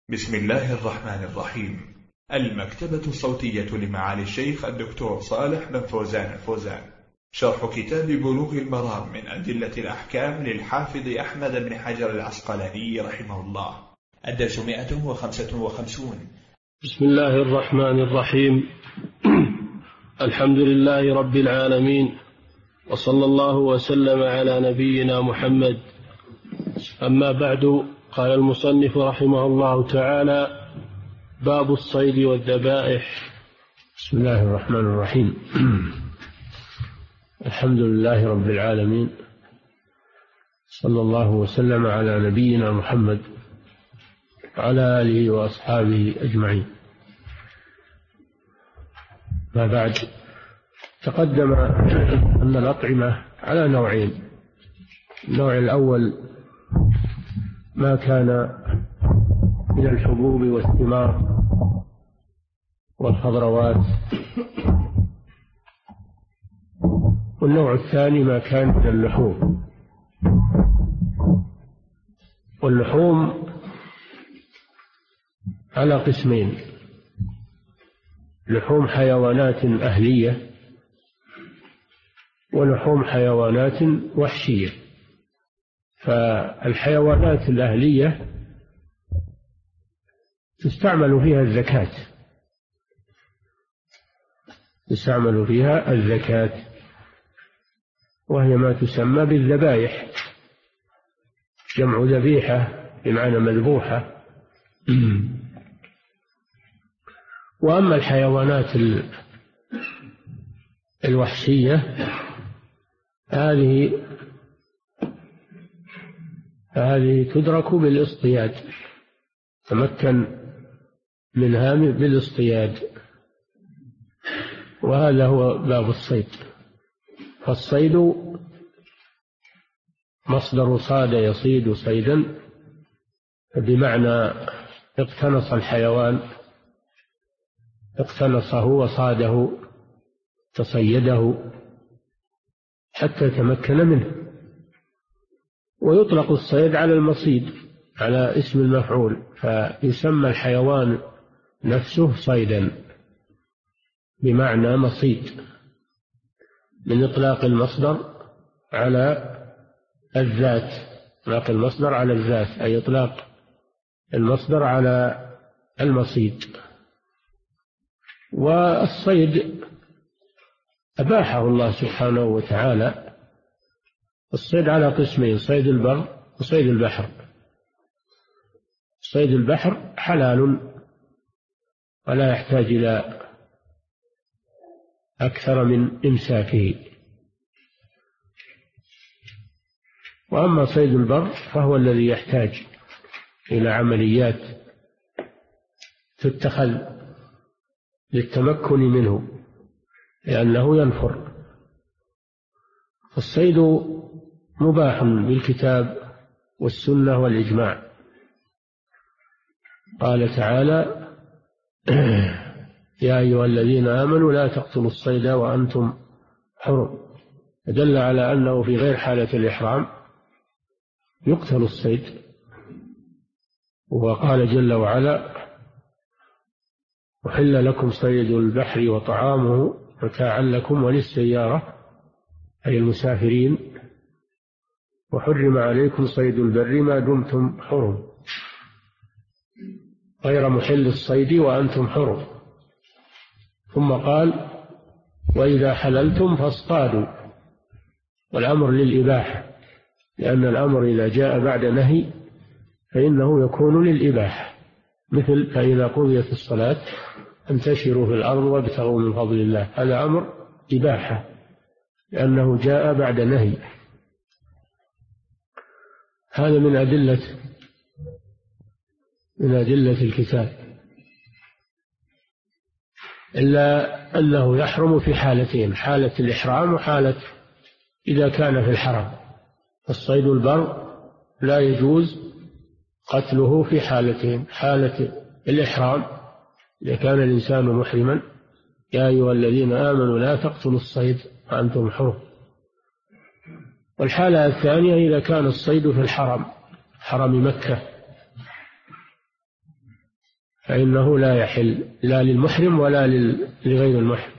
بسم الله الرحمن الرحيم. المكتبة الصوتية لمعالي الشيخ الدكتور صالح بن فوزان الفوزان، شرح كتاب بلوغ المرام من أدلة الأحكام للحافظ أحمد بن حجر العسقلاني رحمه الله. الدرس 155. بسم الله الرحمن الرحيم. الحمد لله رب العالمين، وصلى الله وسلم على نبينا محمد. أما بعد، قال المصنف رحمه الله تعالى: باب الصيد والذبائح. بسم الله الرحمن الرحيم. الحمد لله رب العالمين، صلى الله وسلم على نبينا محمد وعلى آله وأصحابه أجمعين. ما بعد، تقدم أن الأطعمة على نوعين. النوع الأول ما كان من الحبوب والثمار والخضروات، والنوع الثاني ما كان من اللحوم. واللحوم على قسمين: لحوم حيوانات أهلية ولحوم حيوانات وحشية. فالحيوانات الأهلية تستعمل فيها الزكاة، وهي ما تسمى بالذبائح، جمع ذبيحة بمعنى مذبوحة. وأما الحيوانات الوحشية هذه تدرك بالاصطياد، تمكن منها بالاصطياد، وهذا هو باب الصيد. فالصيد مصدر صاد يصيد صيدا، بمعنى اقتنص الحيوان، اقتنصه وصاده، تصيده حتى تمكن منه. ويطلق الصيد على المصيد، على اسم المفعول، فيسمى الحيوان نفسه صيدا بمعنى مصيد، من إطلاق المصدر على الذات. إطلاق المصدر على الذات أي إطلاق المصدر على المصيد. والصيد أباحه الله سبحانه وتعالى. الصيد على قسمين: صيد البر وصيد البحر. صيد البحر حلال ولا يحتاج إلى أكثر من إمساكه، وأما صيد البر فهو الذي يحتاج إلى عمليات تتخذ للتمكن منه، لأنه ينفر. الصيد مباح بالكتاب والسنة والإجماع. قال تعالى: يا أيها الذين آمنوا لا تقتلوا الصيد وأنتم حرم، فدل على أنه في غير حالة الإحرام يقتل الصيد. وقال جل وعلا: أحل لكم صيد البحر وطعامه متاعا لكم وللسيارة أي المسافرين، وحرم عليكم صيد البر ما دمتم حرم غير محل الصيد وأنتم حرم. ثم قال: وإذا حللتم فاصطادوا. والأمر للإباحة، لأن الأمر إذا جاء بعد نهي فإنه يكون للإباحة، مثل: فإذا قضيت الصلاة انتشروا في الأرض وابتغوا من فضل الله. هذا أمر إباحة لأنه جاء بعد نهي. هذا من أدلة الكتاب، إلا أنه يحرم في حالتين: حالة الإحرام وحالة إذا كان في الحرم. الصيد البر لا يجوز قتله في حالتين: حالة الإحرام إذا كان الإنسان محرما، يا أيها الذين آمنوا لا تقتلوا الصيد وأنتم حرم. والحالة الثانية إذا كان الصيد في الحرم، حرم مكة، فإنه لا يحل لا للمحرم ولا لغير المحرم.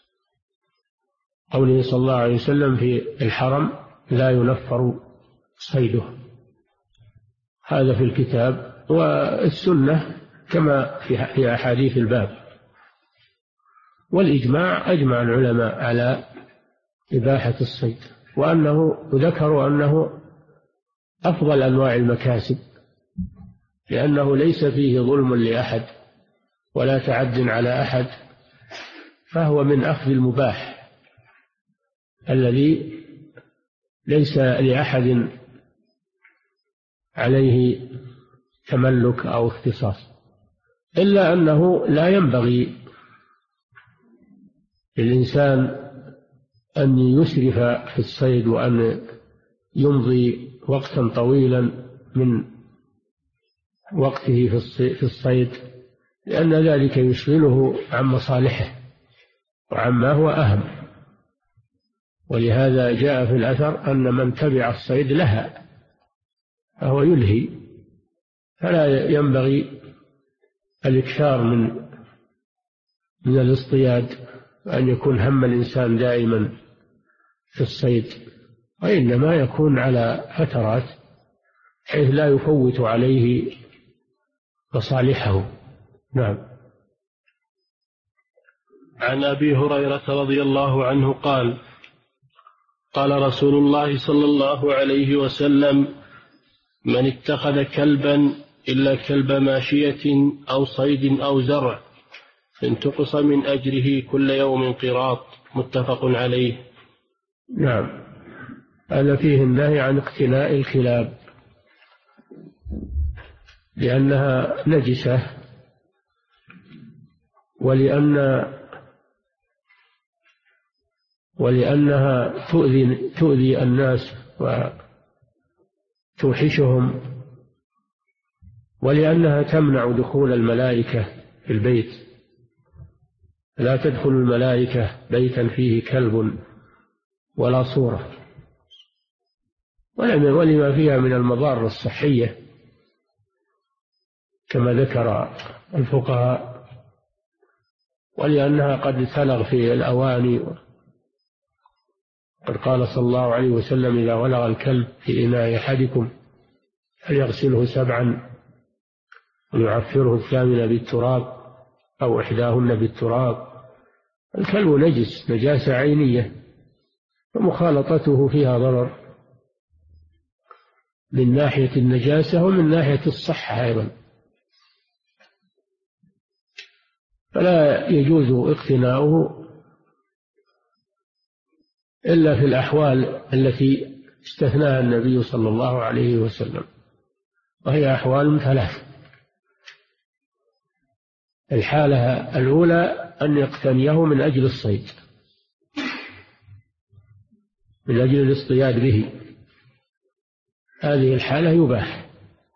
قوله صلى الله عليه وسلم في الحرم لا ينفر صيده، هذا في الكتاب والسنة كما في أحاديث الباب. والإجماع أجمع العلماء على إباحة الصيد، وأنه ذكروا أنه أفضل أنواع المكاسب، لأنه ليس فيه ظلم لأحد ولا تعد على أحد، فهو من أخذ المباح الذي ليس لأحد عليه تملك أو اختصاص، إلا أنه لا ينبغي للإنسان أن يسرف في الصيد وأن يمضي وقتا طويلا من وقته في الصيد، لأن ذلك يشغله عن مصالحه وعما هو أهم. ولهذا جاء في الأثر أن من تبع الصيد لها فهو يلهي، فلا ينبغي الإكثار من الاصطياد وأن يكون هم الإنسان دائما في الصيد، وإنما يكون على فترات حيث لا يفوت عليه مصالحه. نعم. عن أبي هريرة رضي الله عنه قال: قال رسول الله صلى الله عليه وسلم: من اتخذ كلبا إلا كلب ماشية أو صيد أو زرع انتقص من أجره كل يوم قيراط. متفق عليه. نعم. هذا فيه النهي عن اقتناء الكلاب لأنها نجسة، ولأنها تؤذي الناس وتوحشهم، ولأنها تمنع دخول الملائكة في البيت. لا تدخل الملائكة بيتا فيه كلب ولا صورة، ولما فيها من المضار الصحية كما ذكر الفقهاء، ولأنها قد تلغ في الأواني. قد قال صلى الله عليه وسلم: إذا ولغ الكلب في إناء أحدكم فليغسله 7 ويعفره 8 بالتراب أو إحداهن بالتراب. الكلب نجس نجاسة عينية، ومخالطته فيها ضرر من ناحية النجاسة ومن ناحية الصحة أيضا، فلا يجوز اقتناؤه إلا في الأحوال التي استثناها النبي صلى الله عليه وسلم، وهي أحوال 3. الحالة الأولى أن يقتنيه من أجل الصيد، من أجل الاصطياد به، هذه الحالة يباح.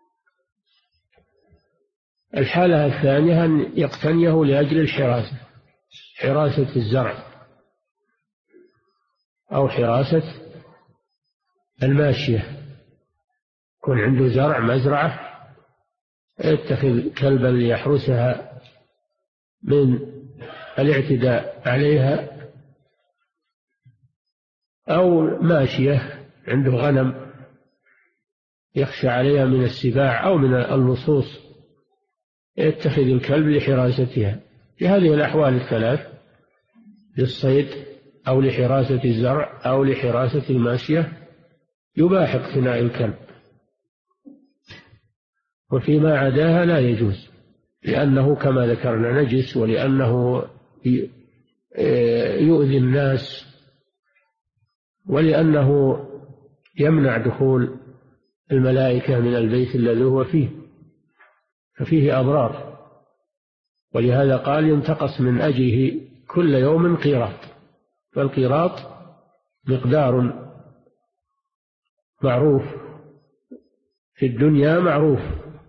الحالة الثانية أن يقتنيه لأجل الحراسة، حراسة الزرع أو حراسة الماشية، يكون عنده زرع مزرعة يتخذ كلبا ليحرسها من الاعتداء عليها، أو ماشية عنده غنم يخشى عليها من السباع أو من اللصوص يتخذ الكلب لحراستها. في هذه الأحوال 3 للصيد أو لحراسة الزرع أو لحراسة الماشية يباح اقتناء الكلب، وفيما عداها لا يجوز، لأنه كما ذكرنا نجس، ولأنه يؤذي الناس، ولأنه يمنع دخول الملائكة من البيت الذي هو فيه، ففيه أضرار. ولهذا قال: ينتقص من أجره كل يوم قيراط. فالقيراط مقدار معروف في الدنيا، معروف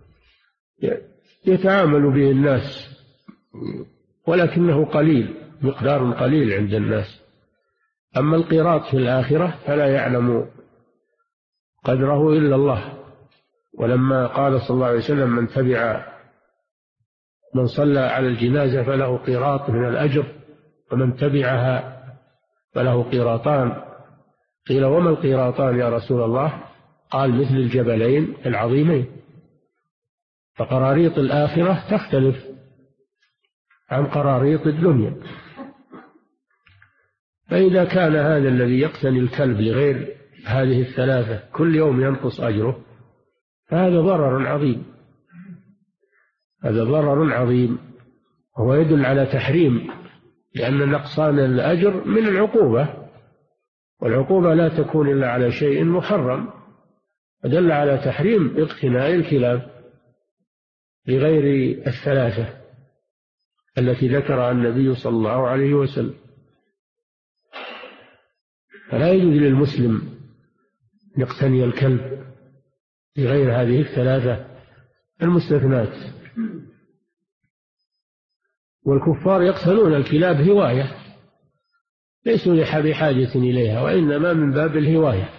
يتعامل به الناس، ولكنه قليل، مقدار قليل عند الناس. أما القيراط في الآخرة فلا يعلم قدره إلا الله. ولما قال صلى الله عليه وسلم: من تبع من صلى على الجنازة فله قيراط من الأجر، ومن تبعها فله قيراطان. قيل وما القيراطان يا رسول الله؟ قال مثل الجبلين العظيمين. فقراريط الآخرة تختلف عن قراريط الدنيا. فإذا كان هذا الذي يقتني الكلب لغير هذه الثلاثة كل يوم ينقص أجره، فهذا ضرر عظيم، هذا ضرر عظيم، وهو يدل على تحريم، لأن نقصان الأجر من العقوبة، والعقوبة لا تكون إلا على شيء محرم، فدل على تحريم اقتناء الكلاب لغير الثلاثة التي ذكرها النبي صلى الله عليه وسلم. فلا يجوز للمسلم يقتني الكلب لغير هذه الثلاثة المستثنات. والكفار يقتنون الكلاب هواية، ليسوا بحاجة إليها، وإنما من باب الهواية،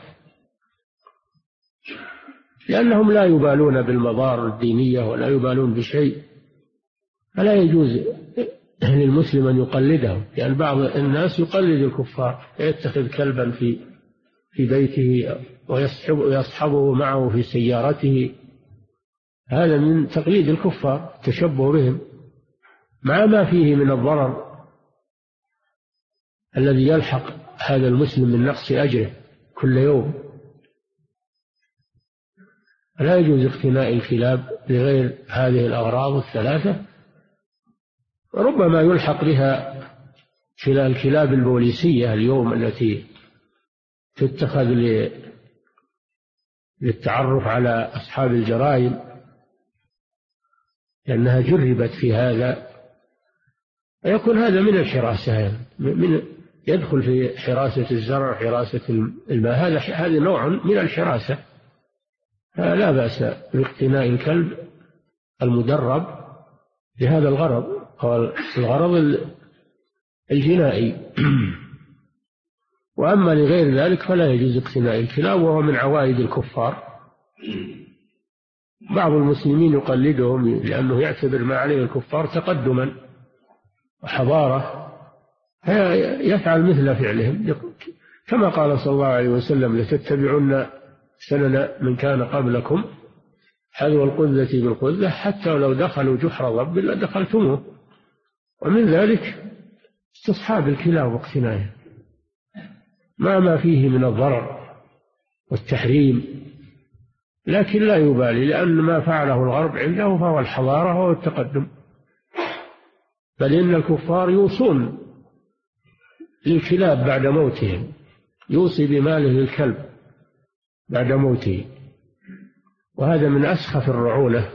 لأنهم لا يبالون بالمضار الدينية ولا يبالون بشيء. فلا يجوز للمسلم أن يقلدهم، لأن بعض الناس يقلد الكفار، يتخذ كلبا في بيته ويصحبه معه في سيارته، هذا من تقليد الكفار، تشبه بهم، مع ما فيه من الضرر الذي يلحق هذا المسلم من نقص أجره كل يوم. لا يجوز اقتناء الكلاب لغير هذه الأغراض الثلاثة. ربما يلحق بها الكلاب البوليسية اليوم التي تتخذ للتعرف على أصحاب الجرائم، لأنها جربت في هذا، ويكون هذا من الحراسة، يدخل في حراسة الزرع، حراسة الماء، هذا نوع من الحراسة. لا بأس باقتناء الكلب المدرب لهذا الغرض، هو الغرض الجنائي. وأما لغير ذلك فلا يجوز اقتناء الكلاب، وهو من عوائد الكفار. بعض المسلمين يقلدهم لأنه يعتبر ما عليه الكفار تقدما وحضارة، يفعل مثل فعلهم، كما قال صلى الله عليه وسلم: لتتبعن سنن من كان قبلكم حذو القذة بالقذة حتى ولو دخلوا جحر ضب لدخلتموه. ومن ذلك استصحاب الكلاب واقتنائها مع ما فيه من الضرر والتحريم، لكن لا يبالي، لأن ما فعله الغرب عنده فهو الحضارة وهو التقدم. بل إن الكفار يوصون للكلاب بعد موتهم، يوصي بماله للكلب بعد موته، وهذا من أسخف الرعونة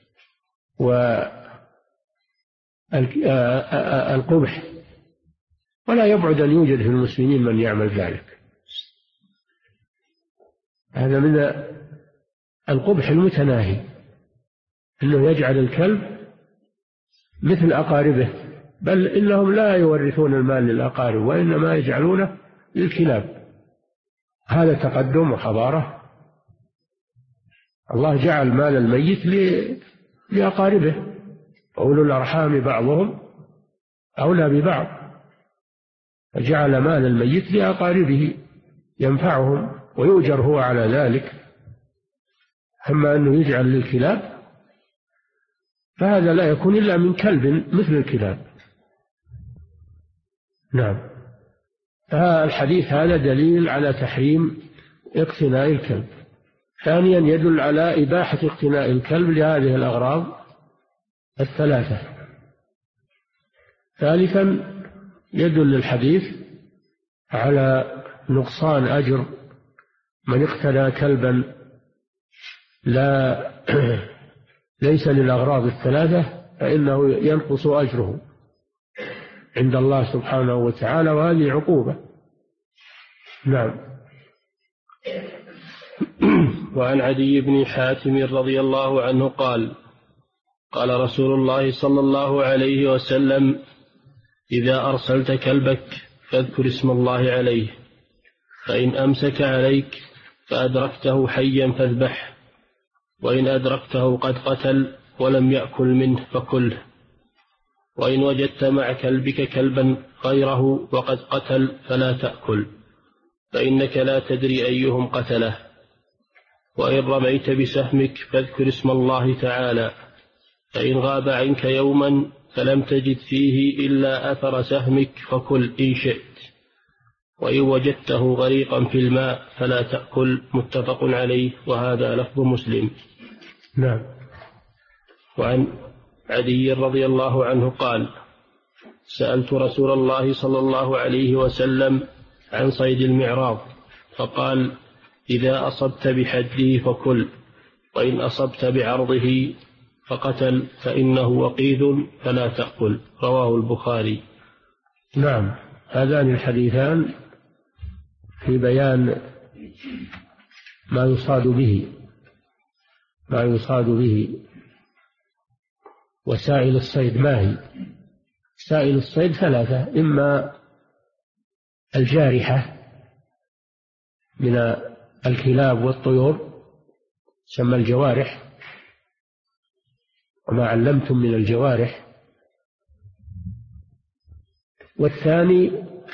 والقبح، ولا يبعد أن يوجد في المسلمين من يعمل ذلك. هذا من القبح المتناهي، أنه يجعل الكلب مثل أقاربه، بل إنهم لا يورثون المال للأقارب، وإنما يجعلونه للكلاب. هذا تقدم وحضارة. الله جعل مال الميت لأقاربه، أولو الأرحام بعضهم أولى ببعض، فجعل مال الميت لأقاربه ينفعهم ويؤجر هو على ذلك. أما أنه يجعل للكلاب فهذا لا يكون إلا من كلب مثل الكلاب. نعم. الحديث هذا دليل على تحريم اقتناء الكلب. ثانيا يدل على إباحة اقتناء الكلب لهذه الأغراض الثلاثة. ثالثا يدل الحديث على نقصان أجر من اقتنى كلبا ليس للأغراض الثلاثة، فإنه ينقص أجره عند الله سبحانه وتعالى، وهذه عقوبة. نعم. وعن عدي بن حاتم رضي الله عنه قال: قال رسول الله صلى الله عليه وسلم: إذا أرسلت كلبك فاذكر اسم الله عليه، فإن أمسك عليك فأدركته حيا فاذبحه، وإن أدركته قد قتل ولم يأكل منه فكله، وإن وجدت مع كلبك كلبا غيره وقد قتل فلا تأكل، فإنك لا تدري أيهم قتله. وإن رميت بسهمك فاذكر اسم الله تعالى، فإن غاب عنك يوما فلم تجد فيه إلا أثر سهمك فكل إن شئت، وإن وجدته غريقا في الماء فلا تأكل. متفق عليه، وهذا لفظ مسلم. نعم. وعن عدي رضي الله عنه قال: سألت رسول الله صلى الله عليه وسلم عن صيد المعراض، فقال: إذا أصبت بحده فكل، وإن أصبت بعرضه فقتل فإنه وقيد فلا تأكل. رواه البخاري. نعم. هذان الحديثان في بيان ما يصاد به وسائل الصيد. ما هي سائل الصيد؟ ثلاثة: إما الجارحة من الكلاب والطيور تسمى الجوارح، وما علمتم من الجوارح. والثاني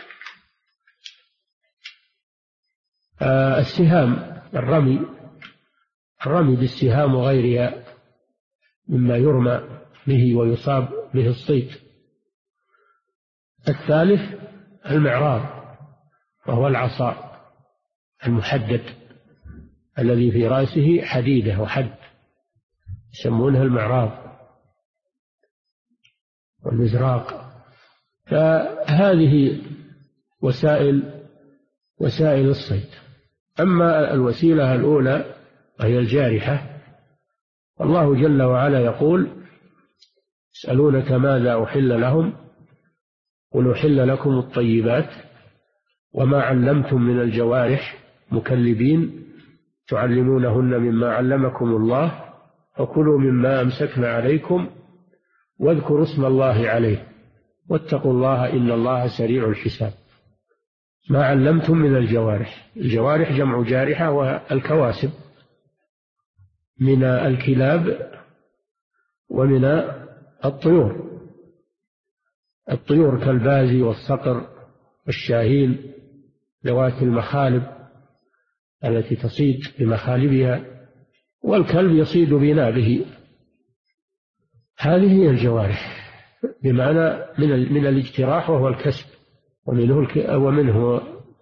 السهام، الرمي بالسهام وغيرها مما يرمى به ويصاب به الصيد. الثالث المعراض، وهو العصا المحدد الذي في رأسه حديدة وحد، يسمونها المعراض والمزراق. فهذه وسائل الصيد. أما الوسيلة الأولى وهي الجارحة، الله جل وعلا يقول: يسألونك ماذا أحل لهم، قل أحل لكم الطيبات وما علمتم من الجوارح مكلبين تعلمونهن مما علمكم الله، فكلوا مما أمسكن عليكم واذكروا اسم الله عليه واتقوا الله إن الله سريع الحساب. ما علمتم من الجوارح، الجوارح جمع جارحة، والكواسب من الكلاب ومن الطيور كالبازي والصقر والشاهين ذوات المخالب التي تصيد بمخالبها، والكلب يصيد بنابه. هذه هي الجوارح بمعنى من الاجتراح وهو الكسب، ومنه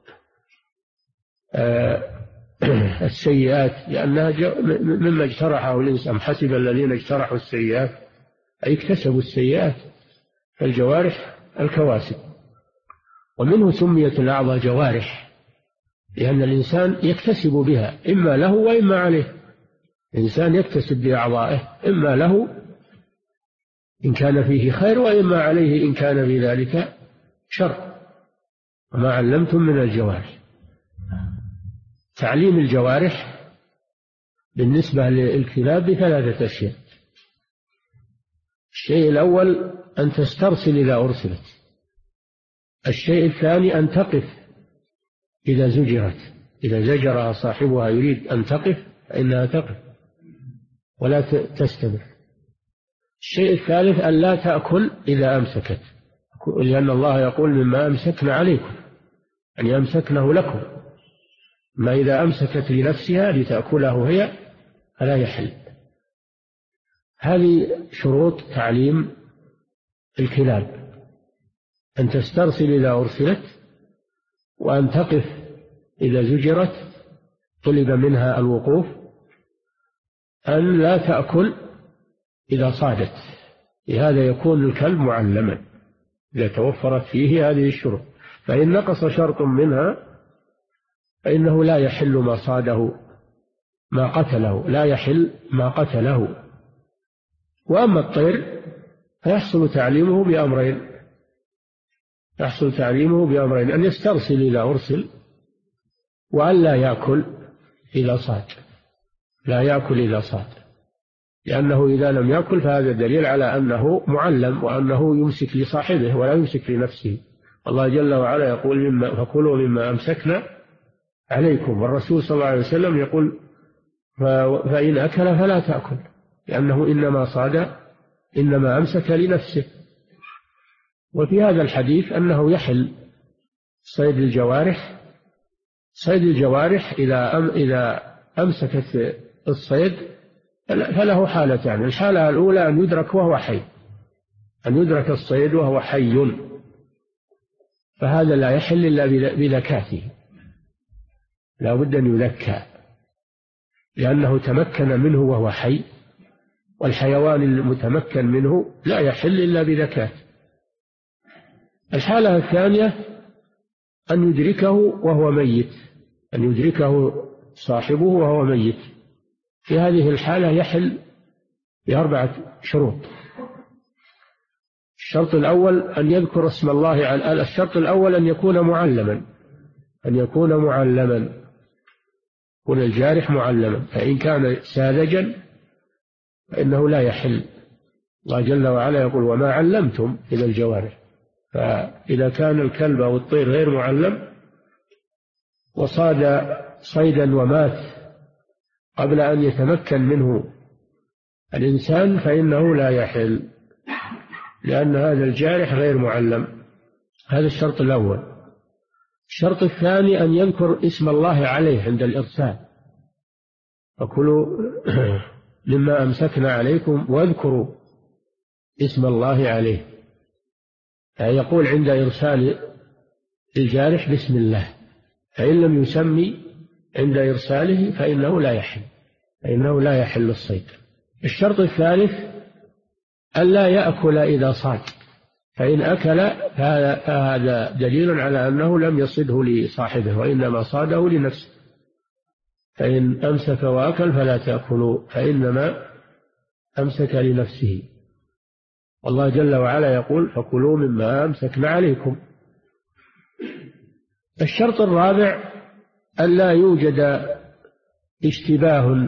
السيئات، لأنها مما اجترحه الإنسان. حسب الذين اجترحوا السيئات أي اكتسبوا السيئات. فالجوارح الكواسب. ومنه سميت الأعضاء جوارح، لأن الإنسان يكتسب بها إما له وإما عليه. الإنسان يكتسب بأعضائه إما له إن كان فيه خير، وإما عليه إن كان في ذلك شر. وما علمتم من الجوارح. تعليم الجوارح بالنسبة للكلاب بثلاثة أشياء. الشيء الأول أن تسترسل إذا أرسلت. الشيء الثاني أن تقف إذا زجرت، إذا زجرها صاحبها يريد أن تقف فإنها تقف ولا تستمر. الشيء الثالث أن لا تأكل إذا أمسكت، لأن الله يقول: مما أمسكن عليكم، أن يمسكنه لكم. ما إذا أمسكت لنفسها لتأكله هي فلا يحل. هذه شروط تعليم الكلاب: أن تسترسل إذا أرسلت، وأن تقف إذا زجرت طلب منها الوقوف، أن لا تأكل إذا صادت. لهذا يكون الكلب معلما إذا توفرت فيه هذه الشروط. فإن نقص شرط منها فإنه لا يحل ما صاده ما قتله، لا يحل ما قتله. وأما الطير فيحصل تعليمه بأمرين: أن يسترسل إذا أرسل، وأن لا يأكل إذا صاد. لأنه إذا لم يأكل فهذا دليل على أنه معلم، وأنه يمسك لصاحبه ولا يمسك لنفسه. الله جل وعلا يقول: فكلوا مما أمسكنا عليكم. والرسول صلى الله عليه وسلم يقول: فإن أكل فلا تأكل، لأنه إنما أمسك لنفسه. وفي هذا الحديث أنه يحل صيد الجوارح. صيد الجوارح إذا أمسكت الصيد فله حالتان. الحالة الأولى أن يدرك وهو حي، أن يدرك الصيد وهو حي، فهذا لا يحل إلا بذكاته، لا بد أن يذكى لأنه تمكن منه وهو حي، والحيوان المتمكن منه لا يحل إلا بذكاة. الحالة الثانية أن يدركه وهو ميت، أن يدركه صاحبه وهو ميت. في هذه الحالة يحل ب4 شروط. الشرط الأول أن يذكر اسم الله الشرط الأول أن يكون معلما، يكون الجارح معلما، فإن كان ساذجا فإنه لا يحل. الله جل وعلا يقول وما علمتم إلى الجوارح. فإذا كان الكلب أو الطير غير معلم وصاد صيدا ومات قبل أن يتمكن منه الإنسان فإنه لا يحل، لأن هذا الجارح غير معلم. هذا الشرط الأول. الشرط الثاني أن يذكر اسم الله عليه عند الإرسال، فكلوا مما أمسكنا عليكم واذكروا اسم الله عليه، يقول عند إرسال الجارح بسم الله، فإن لم يسمي عند إرساله فإنه لا يحل الصيد. الشرط الثالث ألا يأكل إذا صاد، فإن أكل فهذا دليل على أنه لم يصده لصاحبه وإنما صاده لنفسه. فإن أمسك وأكل فلا تأكلوا فإنما أمسك لنفسه. والله جل وعلا يقول فكلوا مما أمسكنا عليكم. الشرط الرابع ألا يوجد اشتباه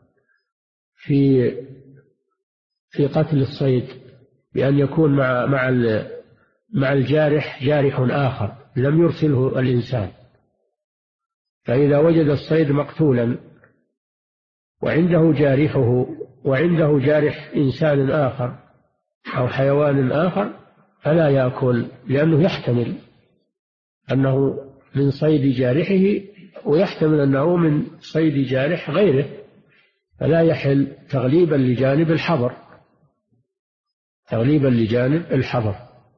في قتل الصيد، بأن يكون مع الجارح جارح آخر لم يرسله الإنسان. فإذا وجد الصيد مقتولا وعنده جارحه وعنده جارح إنسان آخر أو حيوان آخر فلا يأكل، لأنه يحتمل أنه من صيد جارحه ويحتمل أنه من صيد جارح غيره، فلا يحل تغليبا لجانب الحظر.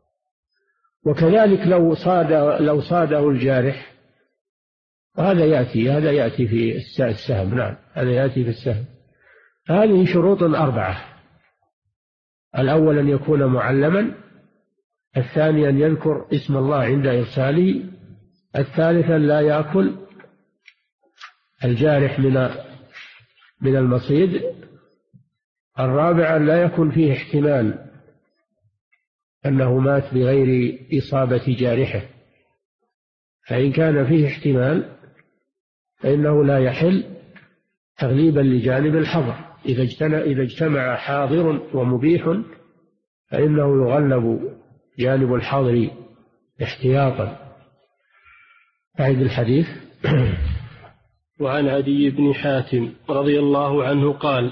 وكذلك لو صاده الجارح، وهذا يأتي في السهم. نعم، هذا يأتي في السهم. هذه شروط 4: الأول أن يكون معلما، الثاني أن يذكر اسم الله عند إرساله، الثالث أن لا يأكل الجارح من المصيد، الرابع أن لا يكون فيه احتمال أنه مات بغير إصابة جارحه، فإن كان فيه احتمال فإنه لا يحل تغليبا لجانب الحظر. إذا اجتمع حاضر ومبيح فإنه يغلب جانب الحظر احتياطا. أعد الحديث. وعن عدي بن حاتم رضي الله عنه قال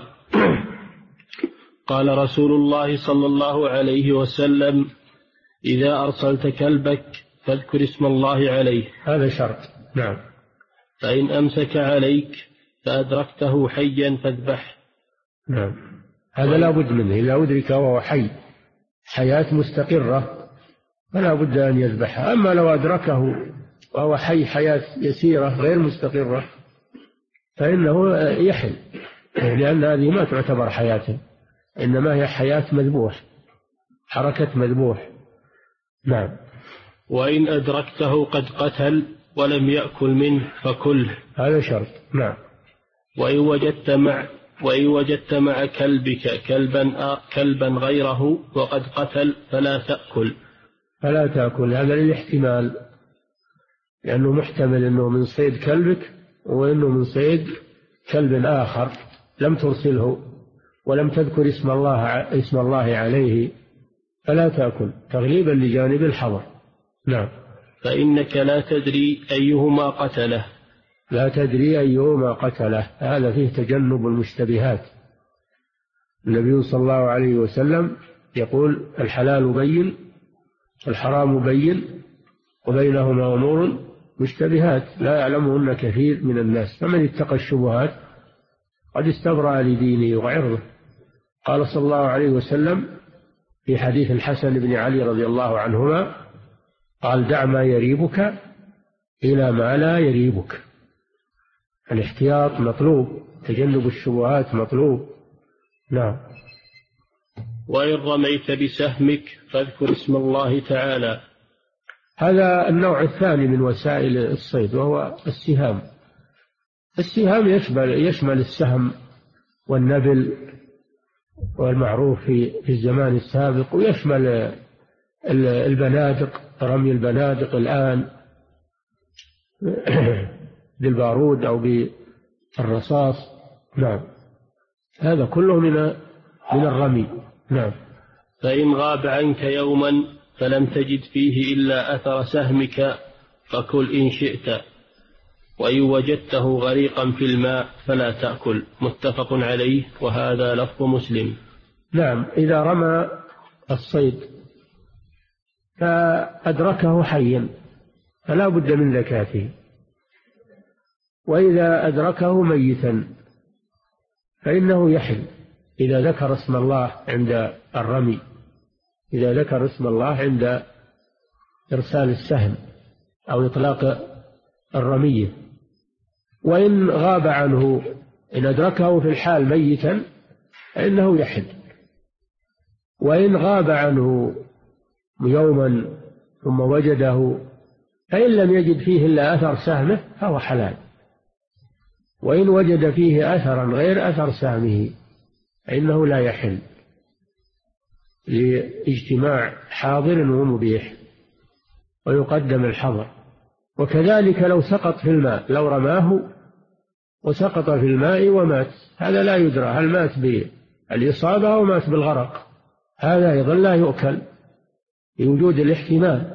قال رسول الله صلى الله عليه وسلم إذا أرسلت كلبك فاذكر اسم الله عليه. هذا شرط. نعم. فإن أمسك عليك فأدركته حيا فاذبح. نعم، هذا لا بد منه. إذا أدرك وهو حي حياة مستقرة فلا بد أن يذبحها. أما لو أدركه وهو حي حياة يسيرة غير مستقرة فإنه يحل، لأن هذه ما تعتبر حياة، إنما هي حياة مذبوح، حركة مذبوح. نعم. وإن أدركته قد قتل ولم يأكل منه فكله. هذا شرط. نعم. وإن وجدت مع كلبك كلبا غيره وقد قتل فلا تأكل. هذا للاحتمال، لأنه محتمل أنه من صيد كلبك وأنه من صيد كلب آخر لم ترسله ولم تذكر اسم الله عليه، فلا تأكل تغليبا لجانب الحظر. نعم. فإنك لا تدري أيهما قتله. لا تدري أيهما قتله، هذا فيه تجنب المشتبهات. النبي صلى الله عليه وسلم يقول الحلال بين الحرام بين وبينهما أمور مشتبهات لا يعلمهن كثير من الناس، فمن اتقى الشبهات قد استبرأ لدينه وعرضه. قال صلى الله عليه وسلم في حديث الحسن بن علي رضي الله عنهما قال: دع ما يريبك إلى ما لا يريبك. الاحتياط مطلوب، تجنب الشبهات مطلوب. نعم. وإن رميت بسهمك فاذكر اسم الله تعالى. هذا النوع الثاني من وسائل الصيد، وهو السهام. السهام يشمل السهم والنبل والمعروف في الزمان السابق، ويشمل البنادق، رمي البنادق الآن بالبارود أو بالرصاص. نعم، هذا كله من الرمي. نعم. فإن غاب عنك يوما فلم تجد فيه إلا أثر سهمك فكل إن شئت، وإن وجدته غريقا في الماء فلا تأكل. متفق عليه، وهذا لفظ مسلم. نعم. إذا رمى الصيد فأدركه حيا فلا بد من زكاته، وإذا أدركه ميتا فإنه يحل إذا ذكر اسم الله عند الرمي، إذا ذكر اسم الله عند إرسال السهم أو إطلاق الرمية. وإن غاب عنه، إن أدركه في الحال ميتا فإنه يحل. وإن غاب عنه يوما ثم وجده فإن لم يجد فيه إلا أثر سهمه فهو حلال، وإن وجد فيه أثرا غير أثر سهمه فإنه لا يحل لاجتماع حاضر ومبيح، ويقدم الحظر. وكذلك لو سقط في الماء، لو رماه وسقط في الماء ومات، هذا لا يدرى هل مات بالإصابة أو مات بالغرق، هذا أيضا لا يؤكل لوجود الاحتمال،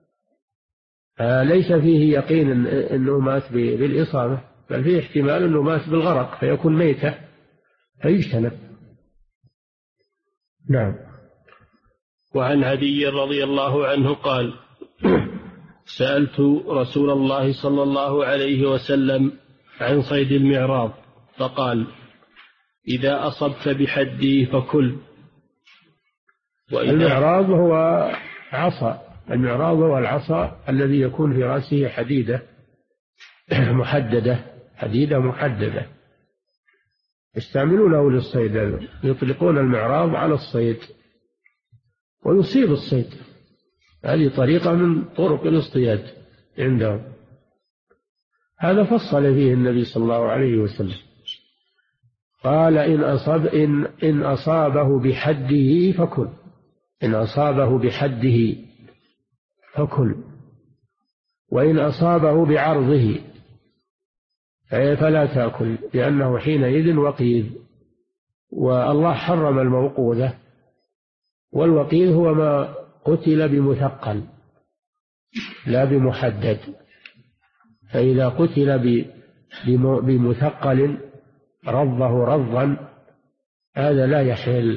ليس فيه يقين أنه مات بالإصابة، بل فيه احتمال أنه مات بالغرق فيكون ميتة فيجتنب. نعم. وعن عدي رضي الله عنه قال: سألت رسول الله صلى الله عليه وسلم عن صيد المعراض فقال: إذا أصبت بحدي فكل. المعراض هو عصا، المعراض هو العصا الذي يكون في رأسه حديدة محددة، حديدة محددة يستعملونه للصيد، يطلقون المعراض على الصيد ويصيب الصيد. هذه طريقة من طرق الاصطياد عندهم. هذا فصل فيه النبي صلى الله عليه وسلم، قال: إن أصابه بحده فكل، إن أصابه بحده فكل، وإن أصابه بعرضه فلا تأكل، لأنه حينئذ وقيذ، والله حرم الموقوذة، والوقيذ هو ما قتل بمثقل لا بمحدد، فإذا قتل بمثقل رضه رضا هذا لا يحل.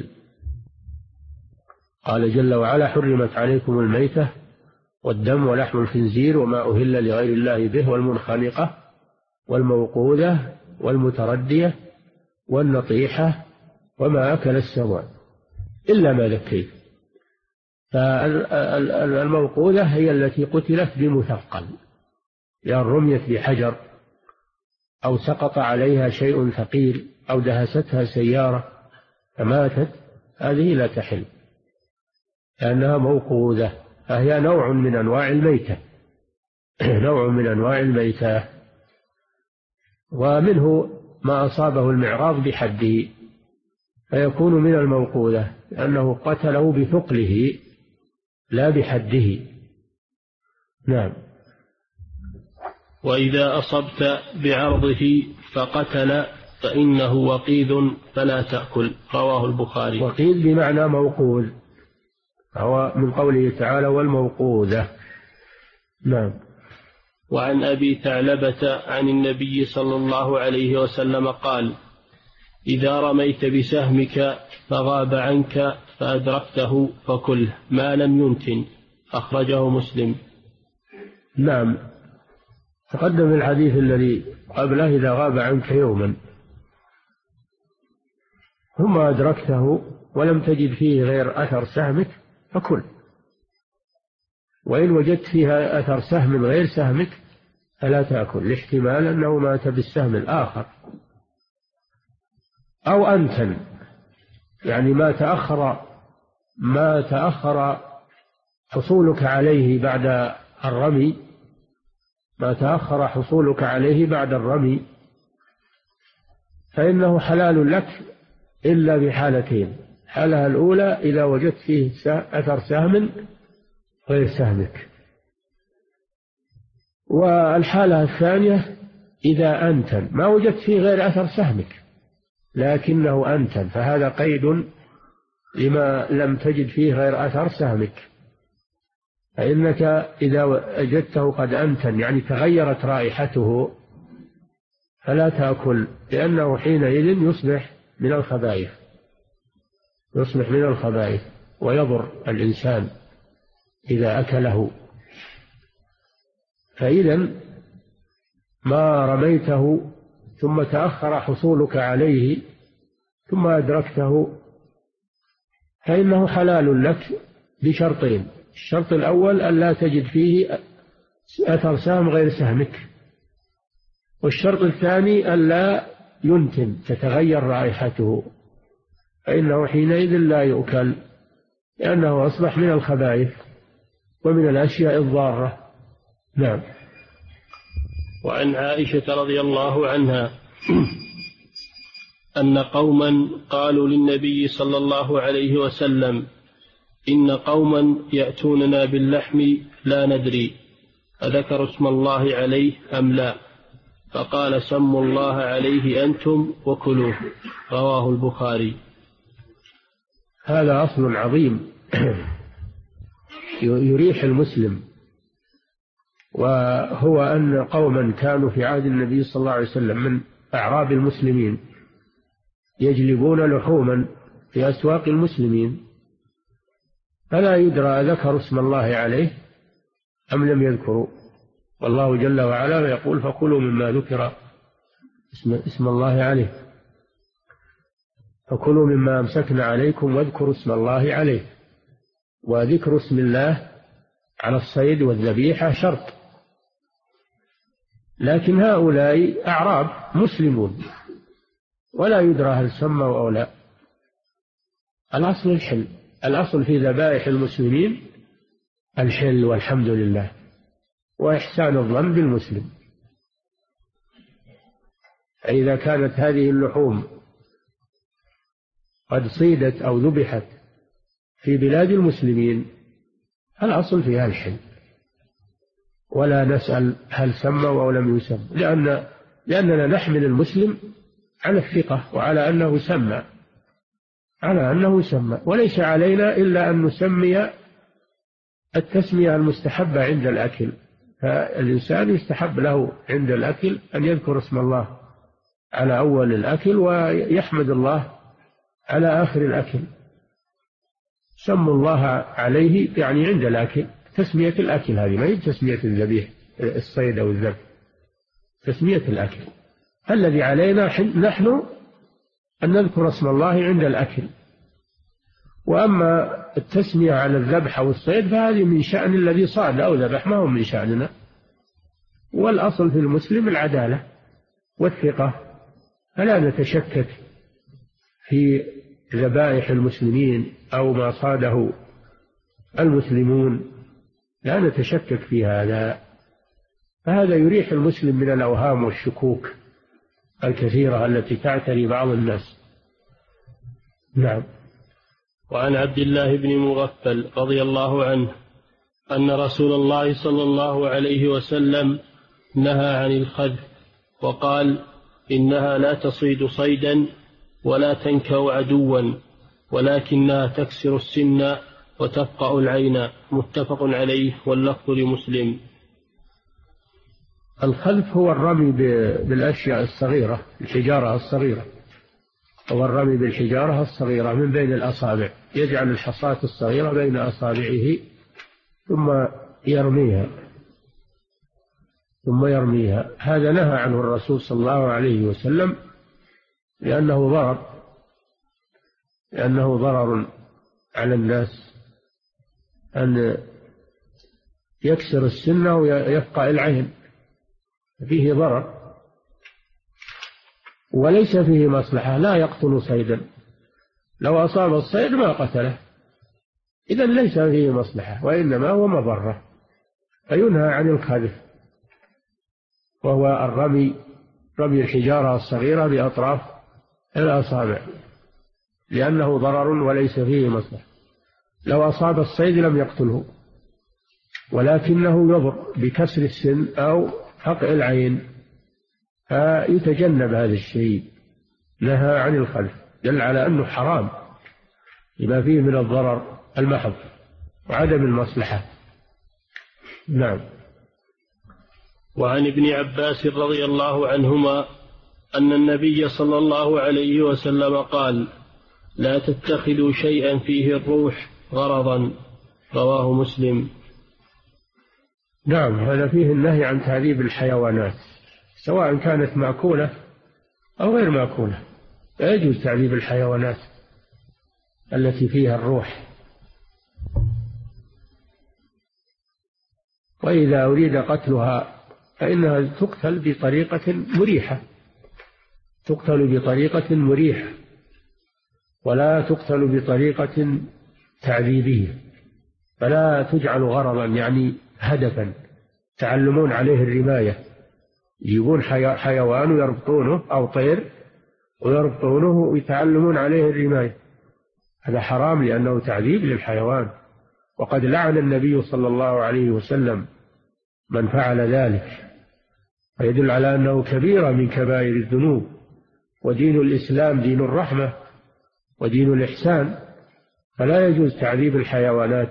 قال جل وعلا: حرمت عليكم الميتة والدم ولحم الخنزير وما أهل لغير الله به والمنخنقة والموقوذة والمتردية والنطيحة وما أكل السبع إلا ما ذكيت. فالموقوذة هي التي قتلت بمثقل، يعني رميت بحجر أو سقط عليها شيء ثقيل أو دهستها سيارة فماتت، هذه لا تحل لأنها موقوذة، فهي نوع من أنواع الميتة نوع من أنواع الميتة. ومنه ما أصابه المعراض بحده فيكون من الموقوذة، لأنه قتله بثقله لا بحده. نعم. وإذا أصبت بعرضه فقتل فإنه وقيذ فلا تأكل. رواه البخاري. وقيذ بمعنى موقوذ، هو من قوله تعالى: والموقوذة. نعم. وعن أبي ثعلبة عن النبي صلى الله عليه وسلم قال: إذا رميت بسهمك فغاب عنك فأدركته فكله ما لم ينتن، أخرجه مسلم. نعم، تقدم الحديث الذي قبله: إذا غاب عنك يوما ثم أدركته ولم تجد فيه غير أثر سهمك فكل، وإن وجدت فيها أثر سهم غير سهمك فلا تأكل، لاحتمال أنه مات بالسهم الآخر، أو أنتن، يعني ما تأخر حصولك عليه بعد الرمي، ما تأخر حصولك عليه بعد الرمي فإنه حلال لك إلا بحالتين: الحالة الأولى إذا وجدت فيه أثر سهم غير سهمك، والحالة الثانية إذا أنتن ما وجدت فيه غير أثر سهمك لكنه أنتن، فهذا قيد لما لم تجد فيه غير أثر سهمك، فإنك إذا وجدته قد أنتن يعني تغيرت رائحته فلا تأكل، لأنه حينئذ يصبح من الخبائث ويضر الإنسان إذا أكله. فإذا ما رميته ثم تأخر حصولك عليه ثم أدركته فإنه حلال لك بشرطين: الشرط الأول أن لا تجد فيه أثر سهم غير سهمك، والشرط الثاني أن لا ينتن تتغير رائحته، فإنه حينئذ لا يؤكل لأنه أصبح من الخبائث ومن الأشياء الضارة. نعم. وعن عائشة رضي الله عنها أن قوما قالوا للنبي صلى الله عليه وسلم: إن قوما يأتوننا باللحم لا ندري أذكر اسم الله عليه أم لا، فقال: سموا الله عليه أنتم وكلوه. رواه البخاري. هذا أصل عظيم يريح المسلم، وهو أن قوما كانوا في عهد النبي صلى الله عليه وسلم من أعراب المسلمين يجلبون لحوما في أسواق المسلمين، فلا يدرى ذكروا اسم الله عليه أم لم يذكروا، والله جل وعلا يقول: فكلوا مما ذكر اسم الله عليه، فكلوا مما أمسكنا عليكم واذكروا اسم الله عليه. وذكر اسم الله على الصيد والذبيحة شرط، لكن هؤلاء أعراب مسلمون ولا يدرى هل سموا أو لا. الأصل الحل، الأصل في ذبائح المسلمين الحل والحمد لله وإحسان الظن بالمسلم. فإذا كانت هذه اللحوم قد صيدت أو ذبحت في بلاد المسلمين الأصل فيها الحل، ولا نسأل هل سموا أو لم يسموا، لأننا نحمل المسلم على الثقة وعلى أنه سمى، وليس علينا إلا أن نسمي التسمية المستحبة عند الأكل. فالإنسان يستحب له عند الأكل أن يذكر اسم الله على أول الأكل ويحمد الله على آخر الأكل. سموا الله عليه يعني عند الأكل، تسمية الأكل هذه ما هي تسمية الذبيح الصيد أو الذبح، تسمية الأكل. الذي علينا نحن أن نذكر اسم الله عند الأكل، وأما التسمية على الذبح أو الصيد فهذه من شأن الذي صاد أو ذبح، ما هو من شأننا. والأصل في المسلم العدالة والثقة، فلا نتشكك في ذبائح المسلمين أو ما صاده المسلمون، لا نتشكك في هذا، فهذا يريح المسلم من الأوهام والشكوك الكثيرة التي تعتري بعض الناس. نعم. وعن عبد الله بن مغفل رضي الله عنه أن رسول الله صلى الله عليه وسلم نهى عن الخذف وقال: إنها لا تصيد صيدا ولا تنكأ عدوا، ولكنها تكسر السن وتفقأ العين. متفق عليه واللفظ لمسلم. الخذف هو الرمي بالأشياء الصغيرة، الحجارة الصغيرة، هو الرمي بالحجارة الصغيرة من بين الأصابع، يجعل الحصاة الصغيرة بين أصابعه ثم يرميها. هذا نهى عنه الرسول صلى الله عليه وسلم لأنه ضرر على الناس، أن يكسر السنة ويفقع العين، فيه ضرر وليس فيه مصلحة. لا يقتل صيدا، لو أصاب الصيد ما قتله، إذن ليس فيه مصلحة وإنما هو مضرة، فينهى عن الخذف، وهو رمي الحجارة الصغيرة بأطراف الأصابع، لأنه ضرر وليس فيه مصلحة. لو أصاب الصيد لم يقتله، ولكنه يضر بكسر السن أو فقع العين، فيتجنب هذا الشيء. نهى عن الخلف، دل على أنه حرام لما فيه من الضرر المحض وعدم المصلحة. نعم. وعن ابن عباس رضي الله عنهما أن النبي صلى الله عليه وسلم قال: لا تتخذوا شيئا فيه الروح غرضا. رواه مسلم. نعم، هذا فيه النهي عن تعذيب الحيوانات، سواء كانت مأكولة أو غير مأكولة، لا يجوز تعذيب الحيوانات التي فيها الروح. وإذا أريد قتلها فإنها تقتل بطريقة مريحة، ولا تقتل بطريقة تعذيبية، فلا تجعل غرضا يعني هدفا تعلمون عليه الرماية، يجيبون حيوان ويربطونه أو طير ويربطونه ويتعلمون عليه الرماية، هذا حرام لأنه تعذيب للحيوان. وقد لعن النبي صلى الله عليه وسلم من فعل ذلك، ويدل على أنه كبيرة من كبائر الذنوب. ودين الإسلام دين الرحمة ودين الإحسان، فلا يجوز تعذيب الحيوانات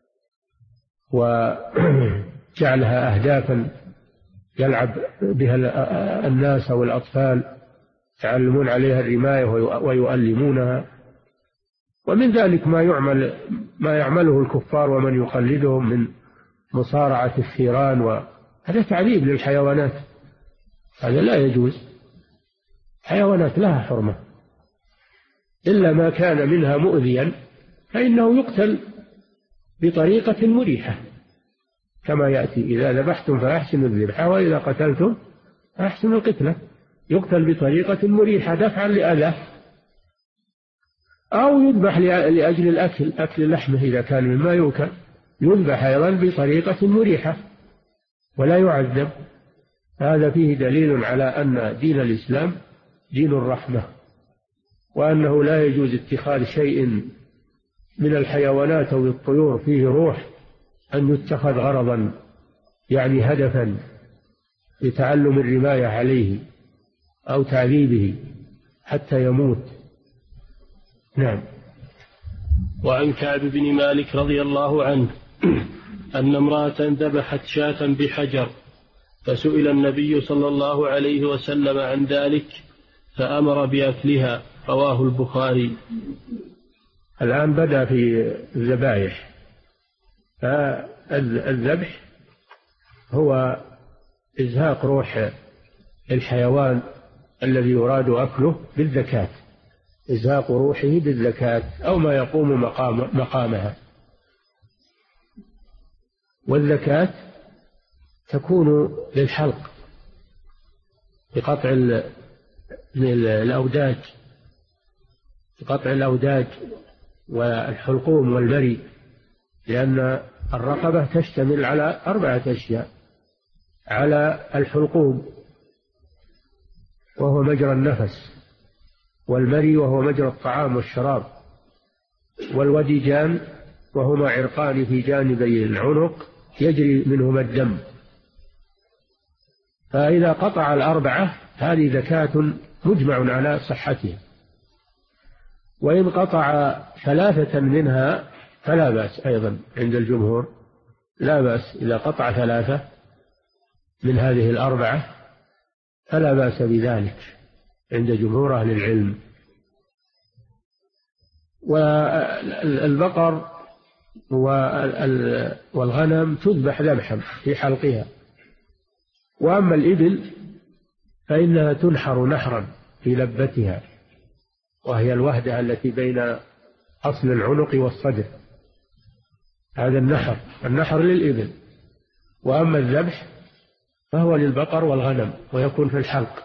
وجعلها أهدافا يلعب بها الناس أو الأطفال، يتعلمون عليها الرماية ويؤلمونها. ومن ذلك ما يعمله الكفار ومن يقلدهم من مصارعة الثيران، وهذا تعذيب للحيوانات، هذا لا يجوز. حيوانات لها حرمة، إلا ما كان منها مؤذيا فإنه يقتل بطريقة مريحة، كما يأتي: إذا ذبحتم فأحسنوا الذبح وإذا قتلتم فأحسنوا القتلة. يقتل بطريقة مريحة دفعا لأذى، أو يذبح لأجل الأكل، أكل لحمه إذا كان مما يؤكل، يذبح أيضا بطريقة مريحة ولا يعذب. هذا فيه دليل على أن دين الإسلام دين الرحمة، وأنه لا يجوز اتخاذ شيء من الحيوانات أو الطيور فيه روح أن يتخذ غرضا يعني هدفا لتعلم الرماية عليه أو تعذيبه حتى يموت. نعم. وعن كعب بن مالك رضي الله عنه أن امرأة ذبحت شاة بحجر، فسئل النبي صلى الله عليه وسلم عن ذلك فأمر بأكلها. رواه البخاري. الآن بدأ في الذبائح. فالذبح هو إزهاق روح الحيوان الذي يراد أكله بالذكاة، إزهاق روحه بالذكاة أو ما يقوم مقامها. والذكاة تكون للحلق بقطع الأوداج، بقطع الأوداج والحلقوم والمري، لأن الرقبة تشتمل على 4 أشياء: على الحلقوم وهو مجرى النفس، والمري وهو مجرى الطعام والشراب، والوديجان وهما عرقان في جانبي العنق يجري منهما الدم. فإذا قطع 4 هذه زكاة مجمع على صحتها. وإن قطع 3 منها فلا بأس، أيضا عند الجمهور لا بأس، إذا قطع 3 من هذه 4 فلا بأس بذلك عند جمهور أهل العلم. والبقر والغنم تذبح ذبحا في حلقها. وأما الإبل فإنها تنحر نحرا في لبتها، وهي الوهدة التي بين أصل العنق والصدر، هذا النحر للإبل. وأما الذبح فهو للبقر والغنم ويكون في الحلق.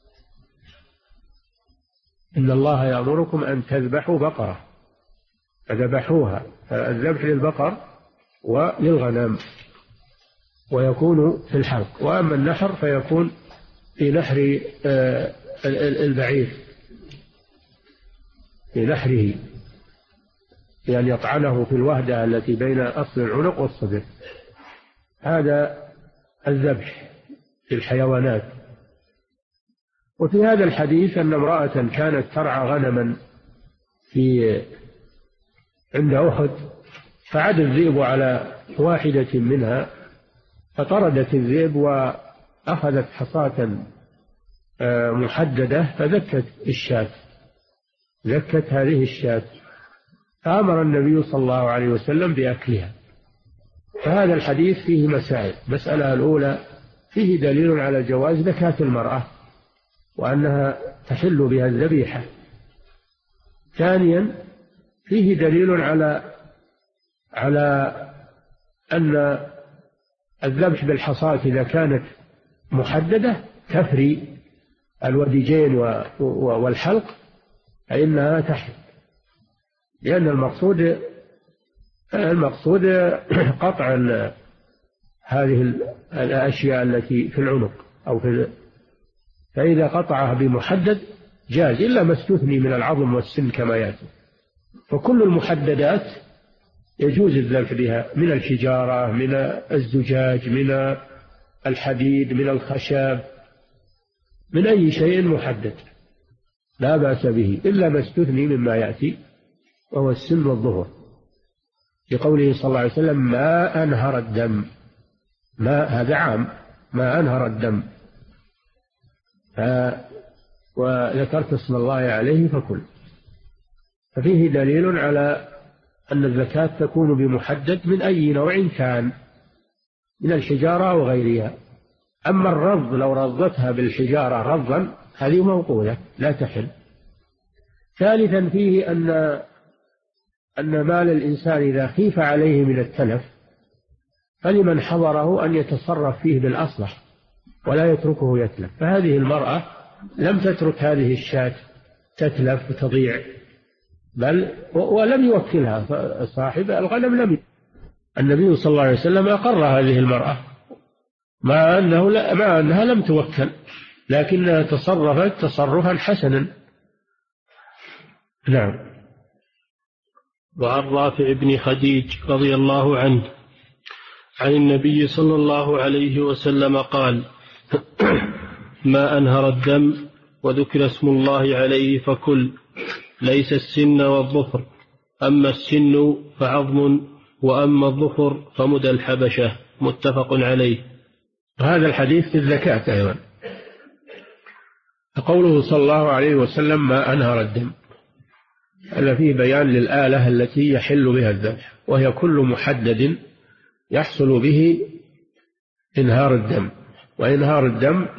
إن الله يأمركم أن تذبحوا بقرة فذبحوها، الذبح للبقر وللغنم ويكون في الحلق. وأما النحر فيكون في نحر البعير، في نحره، يعني يطعنه في الوهدة التي بين أصل العنق والصدر. هذا الذبح في الحيوانات. وفي هذا الحديث أن امرأة كانت ترعى غنما عند أحد، فعد الذئب على واحدة منها، فطردت الذئب وأخذت حصاة محددة فذكت الشاة، ذكت هذه الشاة، فأمر النبي صلى الله عليه وسلم بأكلها. فهذا الحديث فيه مسائل. مسألة الأولى فيه دليل على جواز زكاة المرأة وأنها تحل بها الذبيحة. ثانيا فيه دليل على أن الذبح بالحصاة إذا كانت محددة تفري الوديجين والحلق فإنها تحل، لأن المقصود قطع هذه الأشياء التي في العنق فإذا قطعها بمحدد جاز، إلا ما استثني من العظم والسن كما يأتي. فكل المحددات يجوز الذبح بها، من الحجارة، من الزجاج، من الحديد، من الخشب، من أي شيء محدد لا بأس به، إلا ما استثني مما يأتي وهو السن والظهر، لقوله صلى الله عليه وسلم ما أنهر الدم، هذا عام، ما أنهر الدم، وذكرت اسم الله عليه فكل. ففيه دليل على أن الزكاة تكون بمحدد من أي نوع كان، من الحجارة وغيرها. أما الرض لو رضتها بالحجارة رضا هذه موقولة لا تحل. ثالثا فيه أن مال الإنسان إذا خيف عليه من التلف فلمن حضره أن يتصرف فيه بالأصلح ولا يتركه يتلف. فهذه المرأة لم تترك هذه الشاة تتلف وتضيع، بل ولم يوكلها صاحب الغنم، النبي صلى الله عليه وسلم أقر هذه المرأة مع أنها لم توكل، لكنها تصرفت تصرفا حسنا. نعم. وعن رافع بن خديج رضي الله عنه عن النبي صلى الله عليه وسلم قال ما أنهر الدم وذكر اسم الله عليه فكل، ليس السن والظفر، أما السن فعظم، وأما الظفر فمدى الحبشة. متفق عليه. هذا الحديث في الزكاة أيضا. قوله صلى الله عليه وسلم ما أنهر الدم، هذا فيه بيان للآلة التي يحل بها الذبح، وهي كل محدد يحصل به إنهار الدم. وإنهار الدم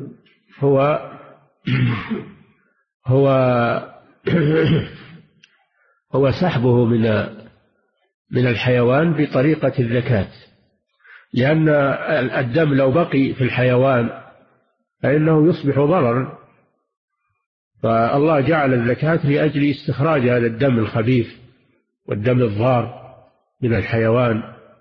هو سحبه من الحيوان بطريقة الزكاة، لأن الدم لو بقي في الحيوان فإنه يصبح ضررا، فالله جعل الزكاة لأجل استخراج هذا الدم الخبيث والدم الضار من الحيوان،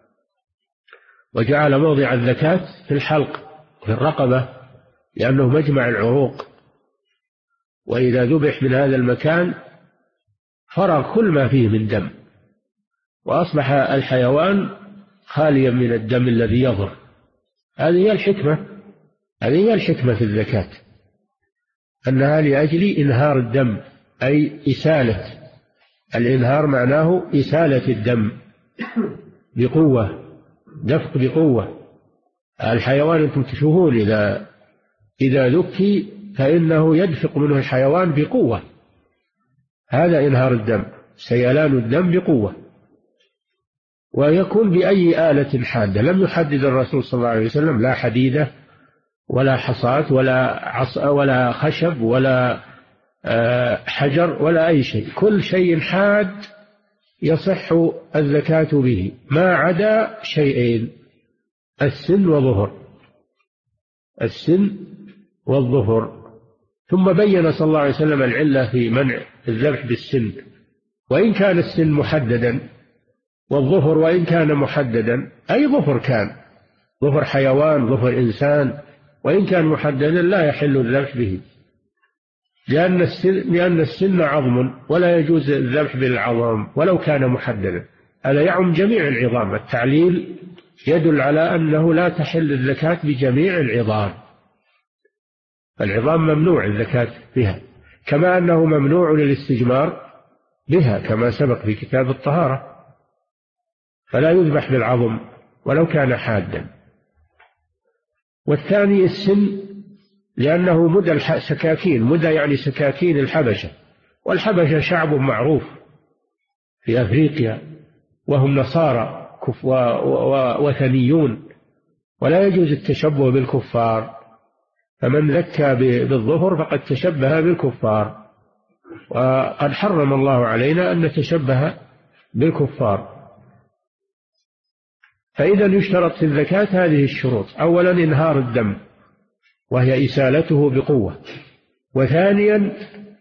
وجعل موضع الزكاة في الحلق في الرقبة لأنه مجمع العروق، وإذا ذبح من هذا المكان فرغ كل ما فيه من دم، وأصبح الحيوان خاليا من الدم الذي يضر. هذه هي الحكمة في الزكاة، أنها لأجل إنهار الدم، أي إسالة. الإنهار معناه إسالة الدم بقوة، دفق بقوة. الحيوان أنتم تشوفون إذا ذكي فإنه يدفق منه الحيوان بقوة، هذا إنهار الدم، سيلان الدم بقوة. ويكون بأي آلة حادة. لم يحدد الرسول صلى الله عليه وسلم لا حديدة ولا حصاة ولا عصا ولا خشب ولا حجر ولا أي شيء، كل شيء حاد يصح الزكاة به ما عدا شيئين: السن وظهر، السن والظهر. ثم بين صلى الله عليه وسلم العلة في منع الذبح بالسن، وإن كان السن محددا، والظهر وإن كان محددا، أي ظهر كان، ظهر حيوان ظهر إنسان، وإن كان محددا لا يحل الذبح به، لأن السن عظم ولا يجوز الذبح بالعظام ولو كان محددا. هذا يعم جميع العظام، التعليل يدل على أنه لا تحل الزكاة بجميع العظام. العظام ممنوع الزكاة بها، كما أنه ممنوع الاستجمار بها كما سبق في كتاب الطهارة، فلا يذبح بالعظم ولو كان حادا. والثاني السن، لأنه مدى السكاكين، مدى يعني سكاكين الحبشة، والحبشة شعب معروف في أفريقيا، وهم نصارى وثنيون، ولا يجوز التشبه بالكفار، فمن ذكى بالظهر فقد تشبه بالكفار، وقد حرم الله علينا أن نتشبه بالكفار. فإذا يشترط في الزكاة هذه الشروط: أولا إنهار الدم وهي إسالته بقوة، وثانيا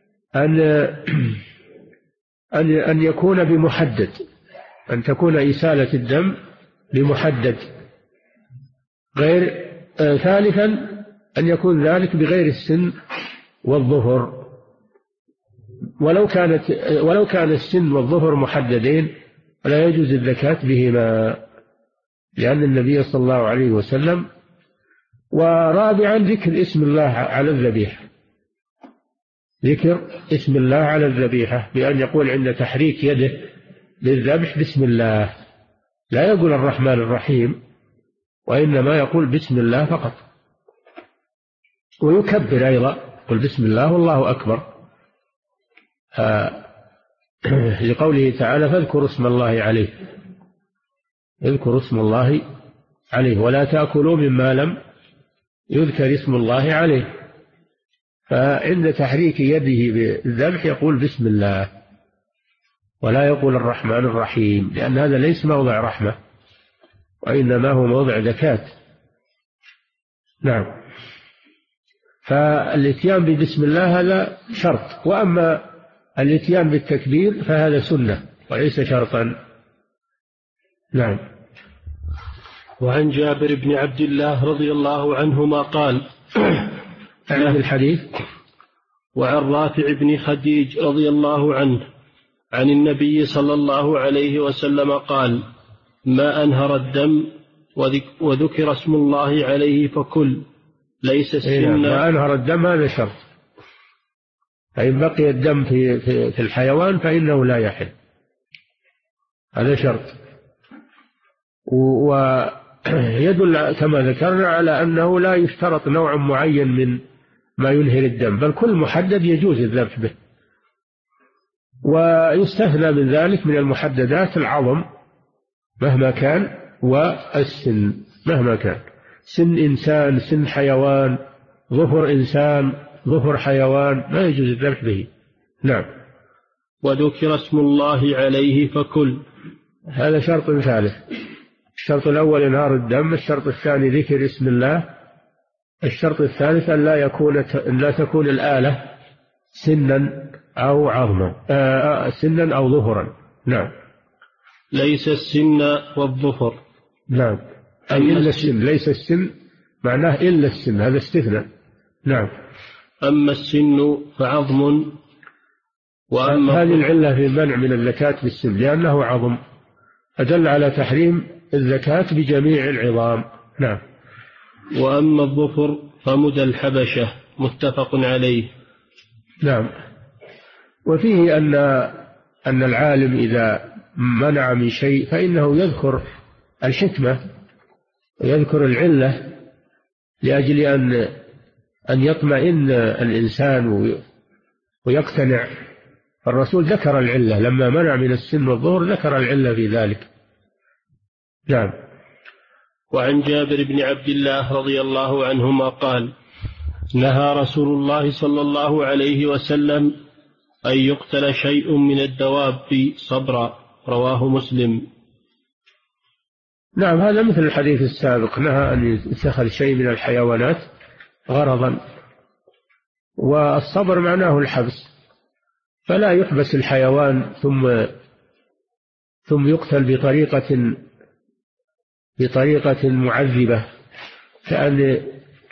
أن يكون بمحدد، أن تكون إسالة الدم بمحدد، ثالثا أن يكون ذلك بغير السن والظهر. ولو كان السن والظهر محددين فلا يجوز الزكاة بهما، لأن النبي صلى الله عليه وسلم. ورابعا ذكر اسم الله على الذبيحة، ذكر اسم الله على الذبيحة بأن يقول عند تحريك يده للذبح بسم الله، لا يقول الرحمن الرحيم، وإنما يقول بسم الله فقط، ويكبر أيضا، يقول بسم الله والله أكبر، لقوله تعالى: فاذكروا اسم الله عليه، اذكروا اسم الله عليه ولا تأكلوا مما لم يذكر اسم الله عليه. فعند تحريك يده بالذبح يقول بسم الله ولا يقول الرحمن الرحيم، لأن هذا ليس موضع رحمة، وإنما هو موضع زكاة. نعم. فالاتيان ببسم الله هذا شرط، وأما الاتيان بالتكبير فهذا سنة وليس شرطا. نعم. وعن جابر بن عبد الله رضي الله عنهما قال: الحديث. وعن رافع بن خديج رضي الله عنه عن النبي صلى الله عليه وسلم قال: ما أنهر الدم وذكر اسم الله عليه فكل، ليس السن. ما أنهر الدم هذا شرط، فإن بقي الدم في الحيوان فإنه لا يحل، هذا شرط. ويدل كما ذكرنا على أنه لا يشترط نوع معين من ما ينهر الدم، بل كل محدد يجوز الذبح به. ويستثنى من ذلك من المحددات العظم مهما كان، والسن مهما كان، سن إنسان، سن حيوان، ظفر إنسان، ظفر حيوان، ما يجوز الذبح به. نعم. وذكر اسم الله عليه فكل، هذا شرط ثالث. الشرط الأول إنهار الدم، الشرط الثاني ذكر اسم الله، الشرط الثالث أن لا تكون الآلة سنا أو عظما، سنا أو ظهرا. نعم. ليس السن والظفر. نعم، أي إلا السن، ليس السن معناه إلا السن، هذا استثناء. نعم. أما السن فعظم. هذه العلة في المنع من الزكاة بالسن لأنه عظم، أدل على تحريم الزكاة بجميع العظام. نعم. وأما الظفر فمدى الحبشة، متفق عليه. نعم. وفيه أن العالم إذا منع من شيء فإنه يذكر الحكمة ويذكر العلة لأجل أن يطمئن الإنسان ويقتنع. الرسول ذكر العلة لما منع من السن والظهر، ذكر العلة في ذلك نعم. وعن جابر بن عبد الله رضي الله عنهما قال: نهى رسول الله صلى الله عليه وسلم أن يقتل شيء من الدواب صبرا، رواه مسلم. نعم، هذا مثل الحديث السابق، نهى أن يتخذ شيء من الحيوانات غرضا، والصبر معناه الحبس، فلا يحبس الحيوان ثم يقتل بطريقة معذبة، كأن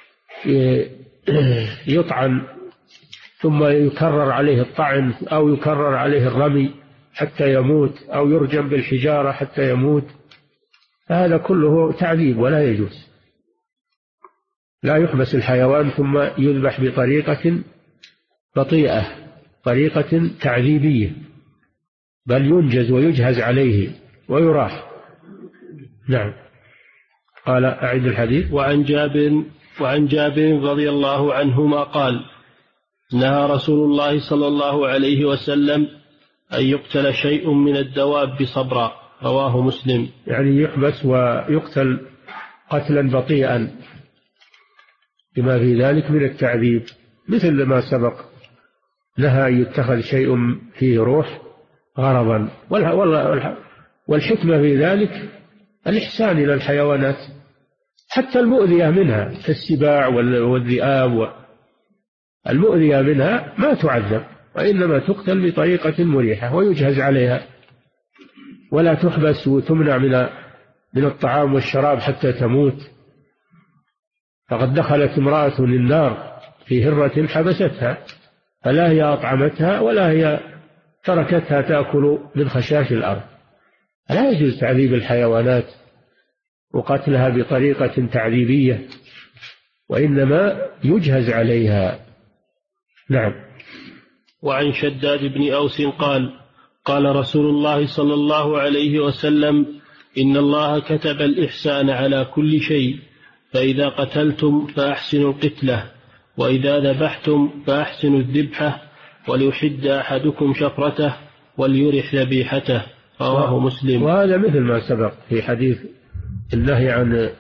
يطعن ثم يكرر عليه الطعن أو يكرر عليه الرمي حتى يموت، أو يرجم بالحجارة حتى يموت، هذا كله تعذيب ولا يجوز. لا يحبس الحيوان ثم يذبح بطريقة بطيئة، طريقة تعذيبية، بل ينجز ويجهز عليه ويراح. نعم. قال: أعد الحديث. وعن جابر رضي الله عنهما قال: نهى رسول الله صلى الله عليه وسلم أن يقتل شيء من الدواب صبرا، رواه مسلم. يعني يحبس ويقتل قتلا بطيئا بما في ذلك من التعذيب، مثل ما سبق، نهى أن يتخذ شيء فيه روح غرضا. والحكمة في ذلك الإحسان إلى الحيوانات، حتى المؤذية منها كالسباع والذئاب، المؤذية منها ما تعذب، وإنما تقتل بطريقة مريحة ويجهز عليها، ولا تحبس وتمنع من الطعام والشراب حتى تموت. فقد دخلت امرأة للنار في هرة حبستها، فلا هي أطعمتها ولا هي تركتها تأكل من خشاش الأرض. لا يجوز تعذيب الحيوانات وقتلها بطريقة تعذيبية، وإنما يجهز عليها. نعم. وعن شداد بن أوس قال: قال رسول الله صلى الله عليه وسلم: إن الله كتب الإحسان على كل شيء، فإذا قتلتم فأحسنوا القتلة، وإذا ذبحتم فأحسنوا الذبحة، وليحد أحدكم شفرته وليرح ذبيحته، رواه مسلم. وهذا مثل ما سبق في حديث النهي عن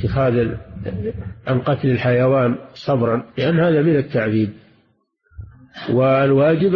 قتل الحيوان صبرا، لأن هذا من التعذيب. والواجب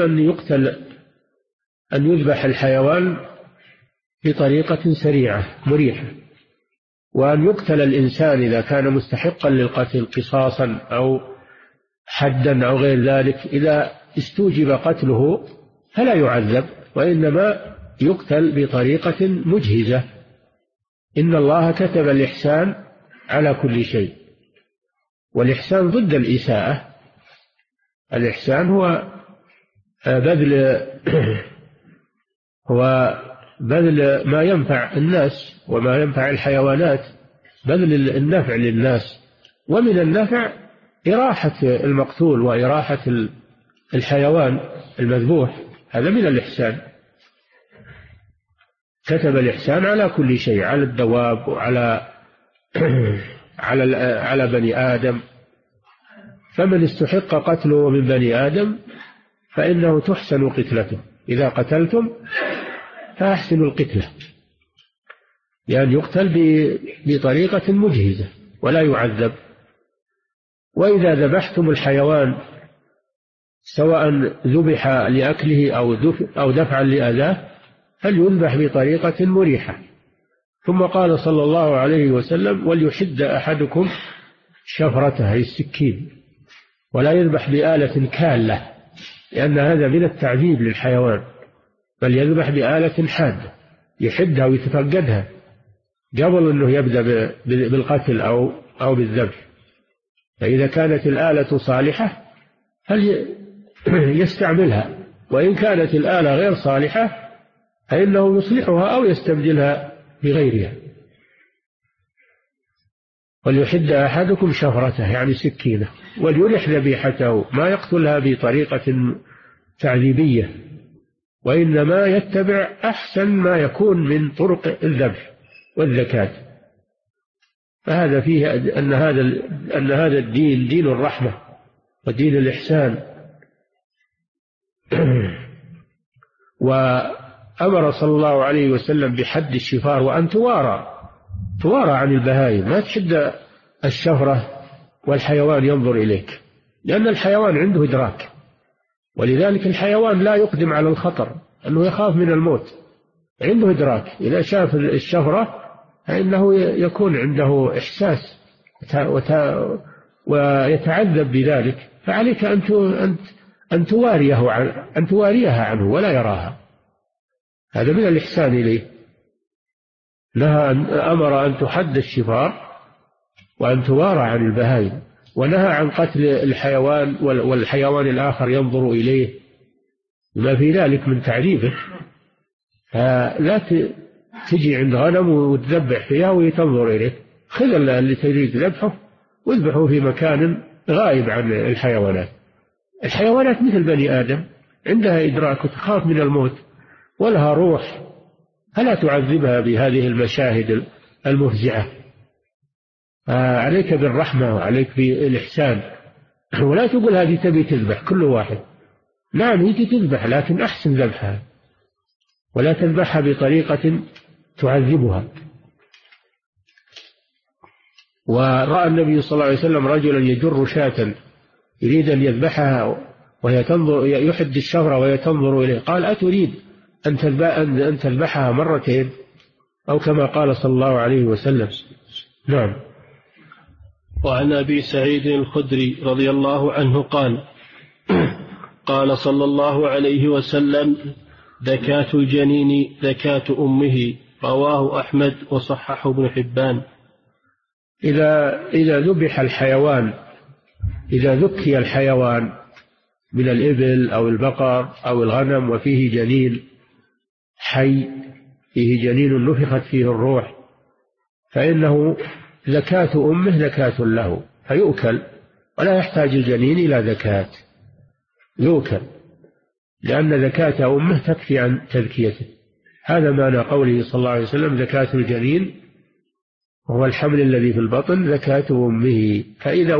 أن يذبح الحيوان بطريقة سريعة مريحة، وأن يقتل الإنسان إذا كان مستحقا للقتل قصاصا أو حدا أو غير ذلك، إذا استوجب قتله فلا يعذب، وإنما يقتل بطريقة مجهزة. إن الله كتب الإحسان على كل شيء، والإحسان ضد الإساءة. الإحسان هو بذل ما ينفع الناس وما ينفع الحيوانات، بذل النفع للناس، ومن النفع إراحة المقتول وإراحة الحيوان المذبوح، هذا من الإحسان. كتب الإحسان على كل شيء، على الدواب وعلى على بني آدم، فمن استحق قتله من بني آدم فإنه تحسن قتلته. إذا قتلتم فأحسنوا القتلة، يعني يقتل بطريقة مجهزة ولا يعذب. وإذا ذبحتم الحيوان سواء ذبح لأكله أو دفعا لأذاه فليذبح بطريقة مريحة. ثم قال صلى الله عليه وسلم: وليحد أحدكم شفرته، أي السكين، ولا يذبح بآلة كالة، لأن هذا من التعذيب للحيوان، بل يذبح بآلة حادة يحدها ويتفقدها قبل أنه يبدأ بالقتل أو بالذبح. فإذا كانت الآلة صالحة فليستعملها، وإن كانت الآلة غير صالحة فإنه يصلحها أو يستبدلها بغيرها. وليحد أحدكم شفرته، يعني سكينة، وليرح ذبيحته، ما يقتلها بطريقة تعذيبية، وإنما يتبع أحسن ما يكون من طرق الذبح والذكاة. فهذا فيه أن هذا الدين دين الرحمة ودين الإحسان. وأمر صلى الله عليه وسلم بحد الشفار وأن توارى توارى عن البهائم، ما تشد الشفرة والحيوان ينظر إليك، لأن الحيوان عنده إدراك، ولذلك الحيوان لا يقدم على الخطر أنه يخاف من الموت، عنده إدراك. إذا شاف الشفرة فإنه يكون عنده إحساس ويتعذب بذلك، فعليك أن تواريها عنه ولا يراها. هذا من الإحسان إليه. أمر أن تحد الشفار وأن توارى عن البهائم، ونهى عن قتل الحيوان والحيوان الآخر ينظر إليه، ما في ذلك من تعذيبه. لا تجي عند غنم وتذبح فيها وتنظر إليه، خذ اللي تريد ذبحه واذبحه في مكان غائب عن الحيوانات. الحيوانات مثل بني آدم، عندها إدراك وتخاف من الموت ولها روح، فلا تعذبها بهذه المشاهد المفزعة. عليك بالرحمة وعليك بالإحسان، ولا تقول هذه تبي تذبح كل واحد. نعم هي تذبح، لكن أحسن ذبحها، ولا تذبحها بطريقة تعذبها. ورأى النبي صلى الله عليه وسلم رجلا يجر شاة يريد أن يذبحها وهي تنظر، يحد الشفرة وهي تنظر إليه، قال أتريد أن تذبحها مرتين، أو كما قال صلى الله عليه وسلم. نعم. وعن أبي سعيد الخدري رضي الله عنه قال قال صلى الله عليه وسلم: زكاة الجنين زكاة أمه، رواه أحمد وصححه ابن حبان. إذا ذبح الحيوان، إذا ذكي الحيوان من الإبل أو البقر أو الغنم وفيه جنين حي، فيه جنين نفخت فيه الروح، فإنه زكاة أمه زكاة له، فيؤكل ولا يحتاج الجنين إلى زكاة، يؤكل، لأن زكاة أمه تكفي عن تذكيته. هذا معنى قوله صلى الله عليه وسلم: زكاة الجنين وهو الحمل الذي في البطن زكاة أمه. فإذا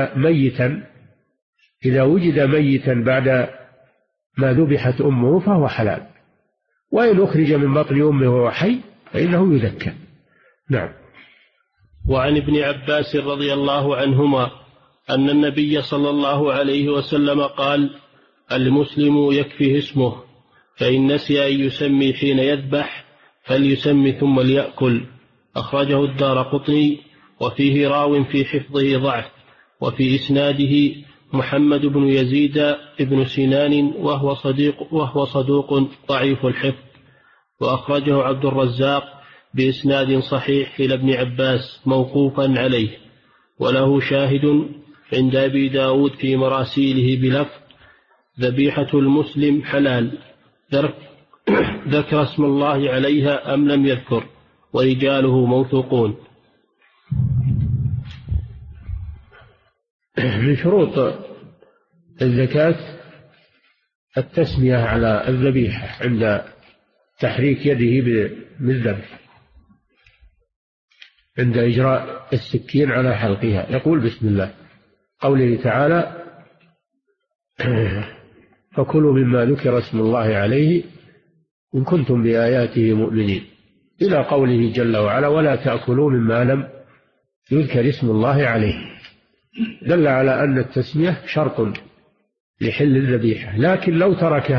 وجد ميتا بعد ما ذبحت أمه فهو حلال، وإن أخرج من بطن أمه وهو حي فإنه يزكى. نعم. وعن ابن عباس رضي الله عنهما أن النبي صلى الله عليه وسلم قال: المسلم يكفيه اسمه، فإن نسي أن يسمي حين يذبح فليسمي ثم ليأكل. أخرجه الدارقطني، وفيه راو في حفظه ضعف، وفي إسناده محمد بن يزيد بن سنان وهو صدوق ضعيف الحفظ. وأخرجه عبد الرزاق بإسناد صحيح إلى ابن عباس موقوفا عليه، وله شاهد عند أبي داود في مراسيله بلفظ: ذبيحة المسلم حلال، ذكر اسم الله عليها أم لم يذكر، ورجاله موثوقون. من شروط الزكاة التسمية على الذبيحة عند تحريك يده بالذبح، عند إجراء السكين على حلقها يقول بسم الله. قوله تعالى: فكلوا مما ذكر اسم الله عليه إن كنتم بآياته مؤمنين، إلى قوله جل وعلا: ولا تأكلوا مما لم يذكر اسم الله عليه. دل على أن التسمية شرط لحل الذبيحة، لكن لو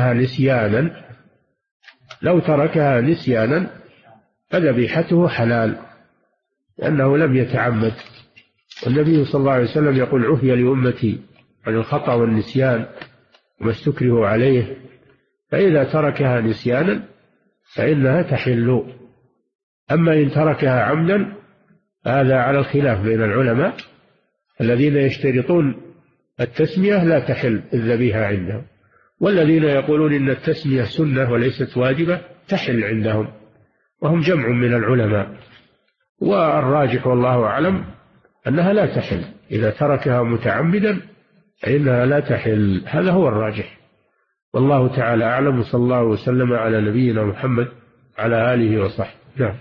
تركها نسيانا فذبيحته حلال، لأنه لم يتعمد. والنبي صلى الله عليه وسلم يقول: عفي لأمتي عن الخطأ والنسيان وما استكرهوا عليه. فإذا تركها نسيانا فإنها تحل. أما إن تركها عمدا هذا على الخلاف بين العلماء، الذين يشترطون التسمية لا تحل الذبيحة عندهم، والذين يقولون إن التسمية سنة وليست واجبة تحل عندهم، وهم جمع من العلماء. والراجح والله أعلم أنها لا تحل، إذا تركها متعمدا فإنها لا تحل، هذا هو الراجح، والله تعالى أعلم. صلى الله وسلم على نبينا محمد على آله وصحبه. نعم.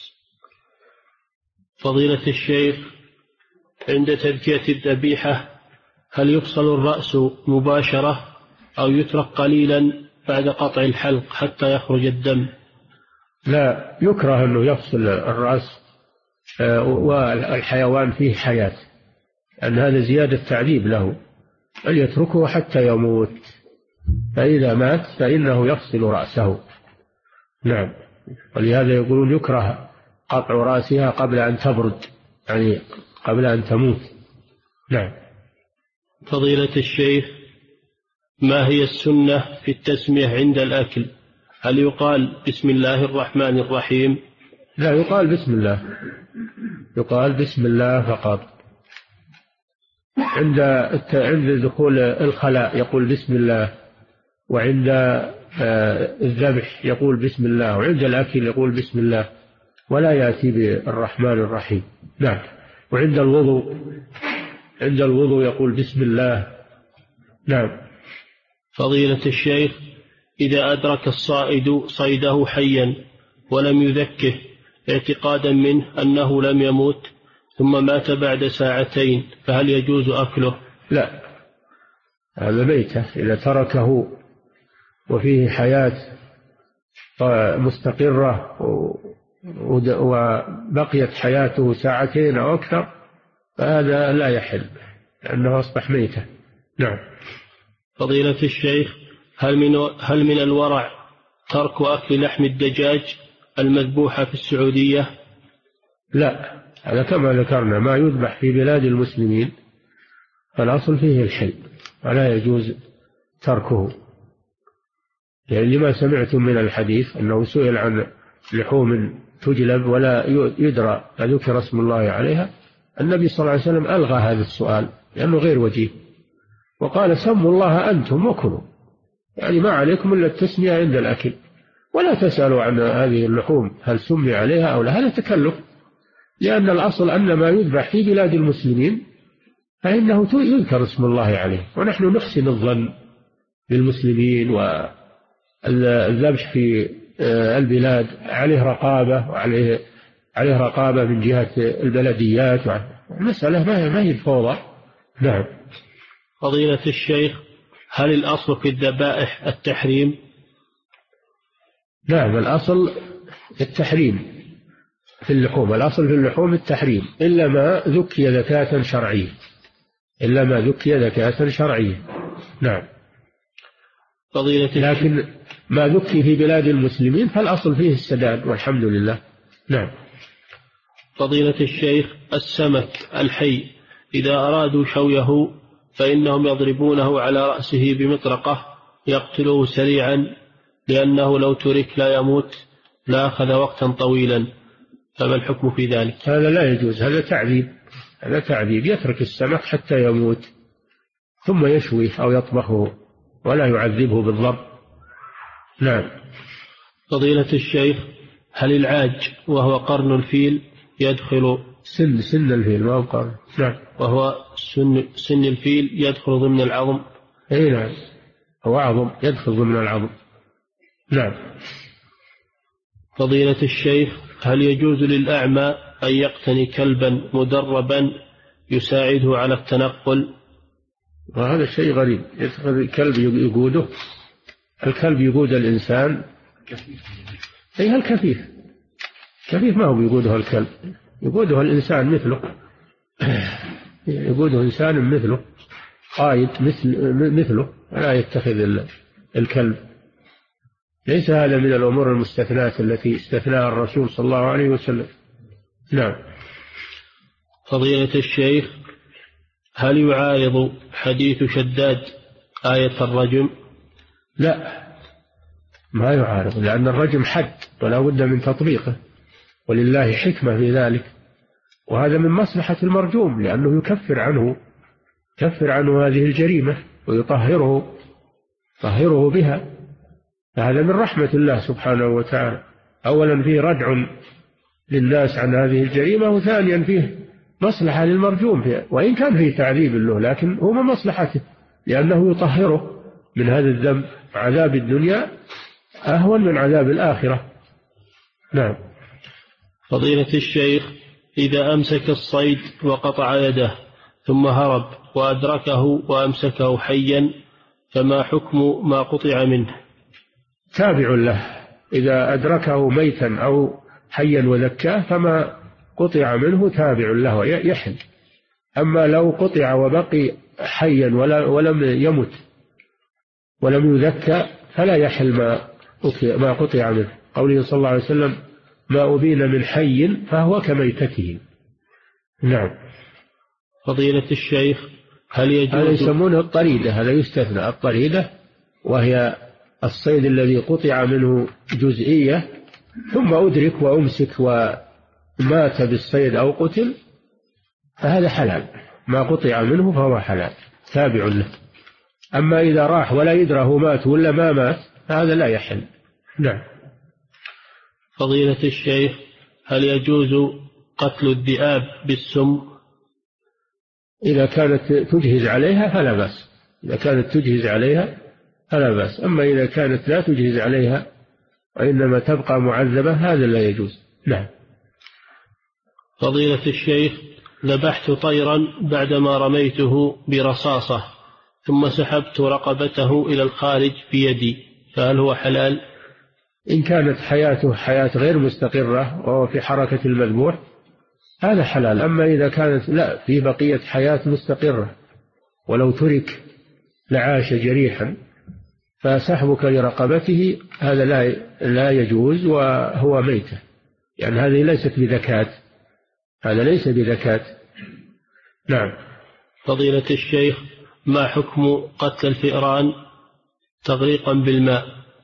فضيلة الشيخ، عند تذكية الذبيحة هل يفصل الرأس مباشرة أو يترك قليلا بعد قطع الحلق حتى يخرج الدم؟ لا، يكره أنه يفصل الرأس والحيوان فيه حياة، أن هذا زيادة تعذيب له، بل يتركه حتى يموت، فإذا مات فإنه يفصل رأسه. نعم. ولهذا يقولون يكره قطع رأسها قبل أن تبرد، يعني قبل أن تموت. نعم. فضيلة الشيخ، ما هي السنة في التسمية عند الأكل؟ هل يقال بسم الله الرحمن الرحيم؟ لا، يقال بسم الله، يقال بسم الله فقط. عند دخول الخلاء يقول بسم الله، وعند الذبح يقول بسم الله، وعند الأكل يقول بسم الله، ولا يأتي بالرحمن الرحيم. نعم. وعند الوضوء يقول بسم الله. نعم. فضيلة الشيخ، إذا أدرك الصائد صيده حيا ولم يذكه اعتقادا منه أنه لم يموت ثم مات بعد ساعتين، فهل يجوز أكله؟ لا، هذا ميتة إذا تركه وفيه حياة مستقرة وبقيت حياته ساعتين أو أكثر، فهذا لا يحل لأنه أصبح ميتة. نعم. فضيلة الشيخ، هل من الورع ترك أكل لحم الدجاج المذبوحة في السعودية؟ لا، هذا كما ذكرنا ما يذبح في بلاد المسلمين فالأصل فيه الحل ولا يجوز تركه، يعني لما سمعتم من الحديث أنه سئل عن لحوم تجلب ولا يدرى ذكر اسم الله عليها، النبي صلى الله عليه وسلم ألغى هذا السؤال لأنه غير وجيه، وقال سموا الله أنتم وكلوا، يعني ما عليكم إلا التسمية عند الأكل، ولا تسألوا عن هذه اللحوم هل سمي عليها أو لا، هذا تكلف، لأن الأصل أن ما يذبح في بلاد المسلمين فإنه يذكر اسم الله عليه، ونحن نحسن الظن بالمسلمين، والذبح في البلاد عليه رقابة، وعليه رقابة من جهة البلديات، المسألة ما هي فوضى. نعم. فضيلة الشيخ، هل الأصل في الذبائح التحريم؟ نعم، الأصل التحريم في اللحوم، الأصل في اللحوم التحريم إلا ما ذكي ذكاة شرعية، إلا ما ذكي ذكاة شرعية. نعم. لكن ما ذكي في بلاد المسلمين فالأصل فيه السداد والحمد لله. نعم. فضيلة الشيخ، السمك الحي إذا أرادوا شويه فإنهم يضربونه على رأسه بمطرقة يقتلوه سريعا، لأنه لو ترك لا يموت لأخذ وقتا طويلا، فما الحكم في ذلك؟ هذا لا يجوز، هذا تعذيب، يترك السمك حتى يموت ثم يشويه أو يطبخه ولا يعذبه بالضرب. نعم. فضيلة الشيخ، هل العاج وهو قرن الفيل يدخل سن الفيل ما هو قرن؟ نعم. وهو سن الفيل يدخل ضمن العظم؟ أي نعم، هو عظم يدخل ضمن العظم. نعم. فضيلة الشيخ، هل يجوز للأعمى أن يقتني كلبا مدربا يساعده على التنقل؟ وهذا شيء غريب، يتخذ الكلب يقوده، الكلب يقود الإنسان. أي الكفيف ما هو يقوده الكلب، يقوده الإنسان مثله، يقوده إنسان مثله، قائد مثله، لا يتخذ الكلب. ليس هذا من الأمور المستثنات التي استثناها الرسول صلى الله عليه وسلم. نعم. فضيلة الشيخ، هل يعارض حديث شداد آية الرجم؟ لا، ما يعارض، لأن الرجم حد ولا بد من تطبيقه، ولله حكمة في ذلك، وهذا من مصلحة المرجوم لأنه يكفر عنه هذه الجريمة ويطهره بها، فهذا من رحمة الله سبحانه وتعالى. أولا فيه ردع للناس عن هذه الجريمة، وثانيا فيه مصلحة للمرجوم فيه، وإن كان فيه تعذيب له لكن هو من مصلحته لأنه يطهره من هذا الذنب. عذاب الدنيا أهون من عذاب الآخرة. نعم. فضيلة الشيخ، إذا أمسك الصيد وقطع يده ثم هرب وأدركه وأمسكه حيا فما حكم ما قطع منه؟ تابع له، إذا أدركه ميتا أو حيا وذكاه فما قطع منه تابع له يحل. أما لو قطع وبقي حيا ولم يمت ولم يذكى فلا يحل ما قطع منه. قوله صلى الله عليه وسلم: ما أبين من حي فهو كميتته. نعم. فضيلة الشيخ، هل يجوز؟ هذا يسمونه الطريدة، هذا يستثنى. الطريدة وهي الصيد الذي قطع منه جزئية ثم أدرك وأمسك ومات بالصيد أو قتل، فهذا حلال. ما قطع منه فهو حلال تابع له. أما إذا راح ولا يدرى هو مات ولا ما مات فهذا لا يحل. نعم. فضيلة الشيخ، هل يجوز قتل الذئاب بالسم؟ إذا كانت تجهز عليها فلا بأس، إذا كانت تجهز عليها فلا بأس. أما إذا كانت لا تجهز عليها وإنما تبقى معذبة هذا لا يجوز. نعم. فضيلة الشيخ، ذبحت طيرا بعدما رميته برصاصة ثم سحبت رقبته إلى الخارج بيدي، فهل هو حلال؟ إن كانت حياته حياة غير مستقرة وهو في حركة المذبوح هذا حلال. أما إذا كانت لا في بقية حياة مستقرة ولو ترك لعاش جريحا فسحبك لرقبته هذا لا يجوز وهو ميتة، يعني هذه ليست بذكاة، هذا ليس بذكاة. نعم. فضيلة الشيخ، ما حكم قتل الفئران تغريقا بالماء؟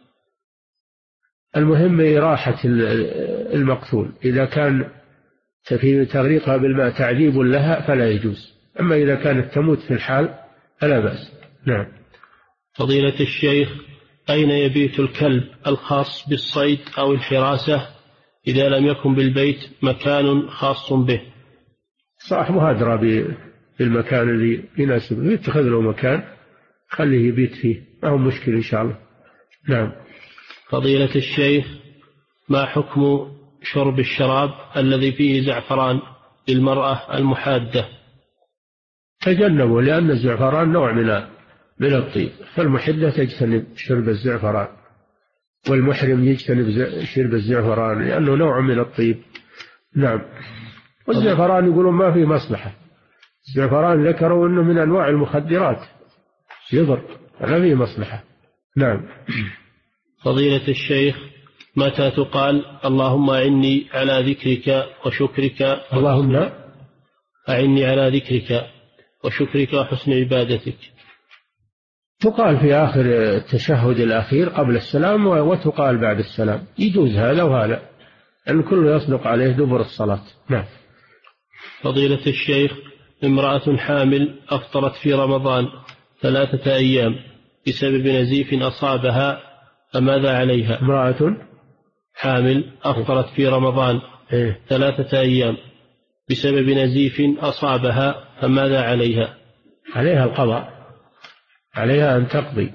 المهم إراحة المقتول. إذا كان في تغريقها بالماء تعذيب لها فلا يجوز، أما إذا كانت تموت في الحال فلا بأس. نعم. فضيلة الشيخ، أين يبيت الكلب الخاص بالصيد أو الحراسة إذا لم يكن بالبيت مكان خاص به؟ صاحبه أدرى بالمكان اللي يناسبه، يتخذ له مكان خليه يبيت فيه، ما هو مشكل إن شاء الله. نعم. فضيلة الشيخ، ما حكم شرب الشراب الذي فيه زعفران للمرأة المحادة؟ تجنبوا، لأن الزعفران نوع من الطيب، فالمحدة تجتنب شرب الزعفران والمحرم يجتنب شرب الزعفران لأنه نوع من الطيب. نعم. والزعفران يقولون ما فيه مصلحة، الزعفران ذكروا أنه من أنواع المخدرات يضر، ما فيه مصلحة. نعم. فضيلة الشيخ، متى تقال اللهم أعني على ذكرك وشكرك؟ اللهم أعني على ذكرك وشكرك وحسن عبادتك. تقال في آخر التشهد الأخير قبل السلام وتقال بعد السلام، يجوز هذا وهذا، أن كله يصدق عليه دبر الصلاة. نعم. فضيلة الشيخ، امرأة حامل أفطرت في رمضان 3 أيام بسبب نزيف أصابها، فماذا عليها؟ امرأة حامل أفطرت في رمضان 3 أيام بسبب نزيف أصابها، فماذا عليها؟ عليها القضاء، عليها أن تقضي.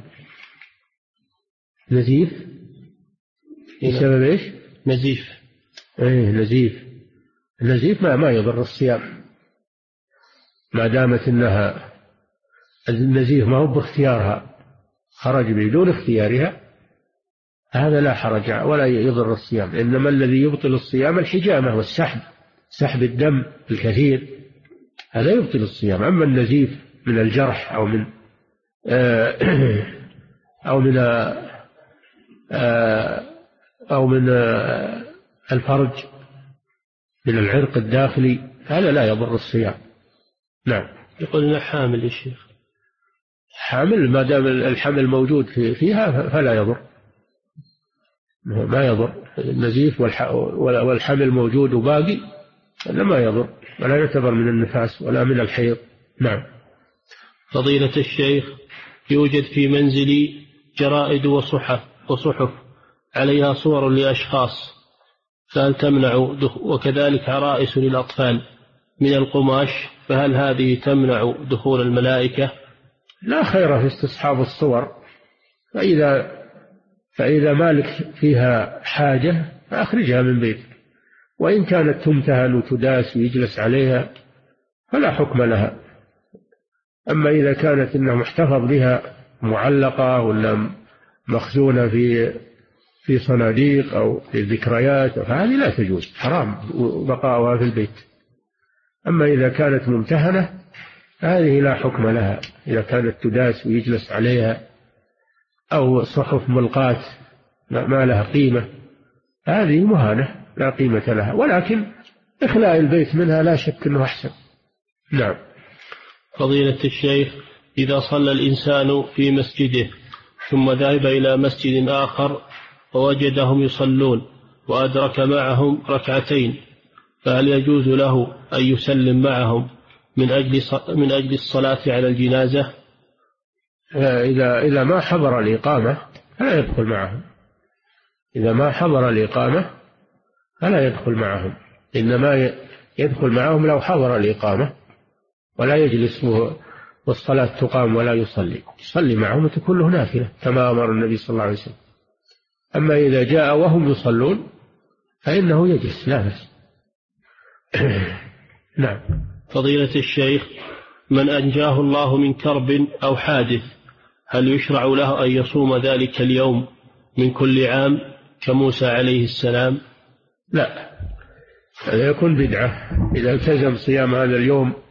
نزيف بسبب إيش؟ نزيف. نزيف. النزيف ما يضر الصيام ما دامت إنها النزيف ما هو باختيارها، خرج بدون اختيارها، هذا لا حرج ولا يضر الصيام. إنما الذي يبطل الصيام الحجامة والسحب، سحب الدم الكثير، هذا يبطل الصيام. أما النزيف من الجرح أو من الفرج، من العرق الداخلي، هذا لا يضر الصيام. نعم. يقول لنا حامل يا شيخ، حامل ما دام الحمل موجود فيها فلا يضر، ما يضر. النزيف والحمل موجود وباقي هذا ما يضر، ولا يعتبر من النفاس ولا من الحيض. نعم. فضيلة الشيخ، يوجد في منزلي جرائد وصحف عليها صور لأشخاص، فهل تمنع وكذلك عرائس للأطفال من القماش، فهل هذه تمنع دخول الملائكة؟ لا خير في استصحاب الصور، فإذا مالك فيها حاجة فأخرجها من بيتك، وإن كانت تمتهن وتداس ويجلس عليها فلا حكم لها. أما إذا كانت إنها محتفظ بها معلقة ولا مخزونة في صناديق أو في ذكريات، فهذه لا تجوز، حرام بقاؤها في البيت. أما إذا كانت ممتهنة هذه لا حكم لها، إذا كانت تداس ويجلس عليها، أو صحف ملقاة ما لها قيمة، هذه مهانة لا قيمة لها، ولكن إخلاء البيت منها لا شك أنه أحسن. نعم. فضيلة الشيخ، إذا صلى الإنسان في مسجده ثم ذهب إلى مسجد آخر ووجدهم يصلون وأدرك معهم ركعتين، فهل يجوز له أن يسلم معهم من أجل الصلاة على الجنازة؟ إذا ما حضر الإقامة فلا يدخل معهم، إذا ما حضر الإقامة فلا يدخل معهم، إنما يدخل معهم لو حضر الإقامة، ولا يجلس والصلاة تقام ولا يصلي معهم وتكون له نافلة كما أمر النبي صلى الله عليه وسلم. أما إذا جاء وهم يصلون فإنه يجلس لا بأس. نعم. فضيلة الشيخ، من أنجاه الله من كرب أو حادث هل يشرع له أن يصوم ذلك اليوم من كل عام كموسى عليه السلام؟ لا، هذا يكون بدعة إذا التزم صيام هذا اليوم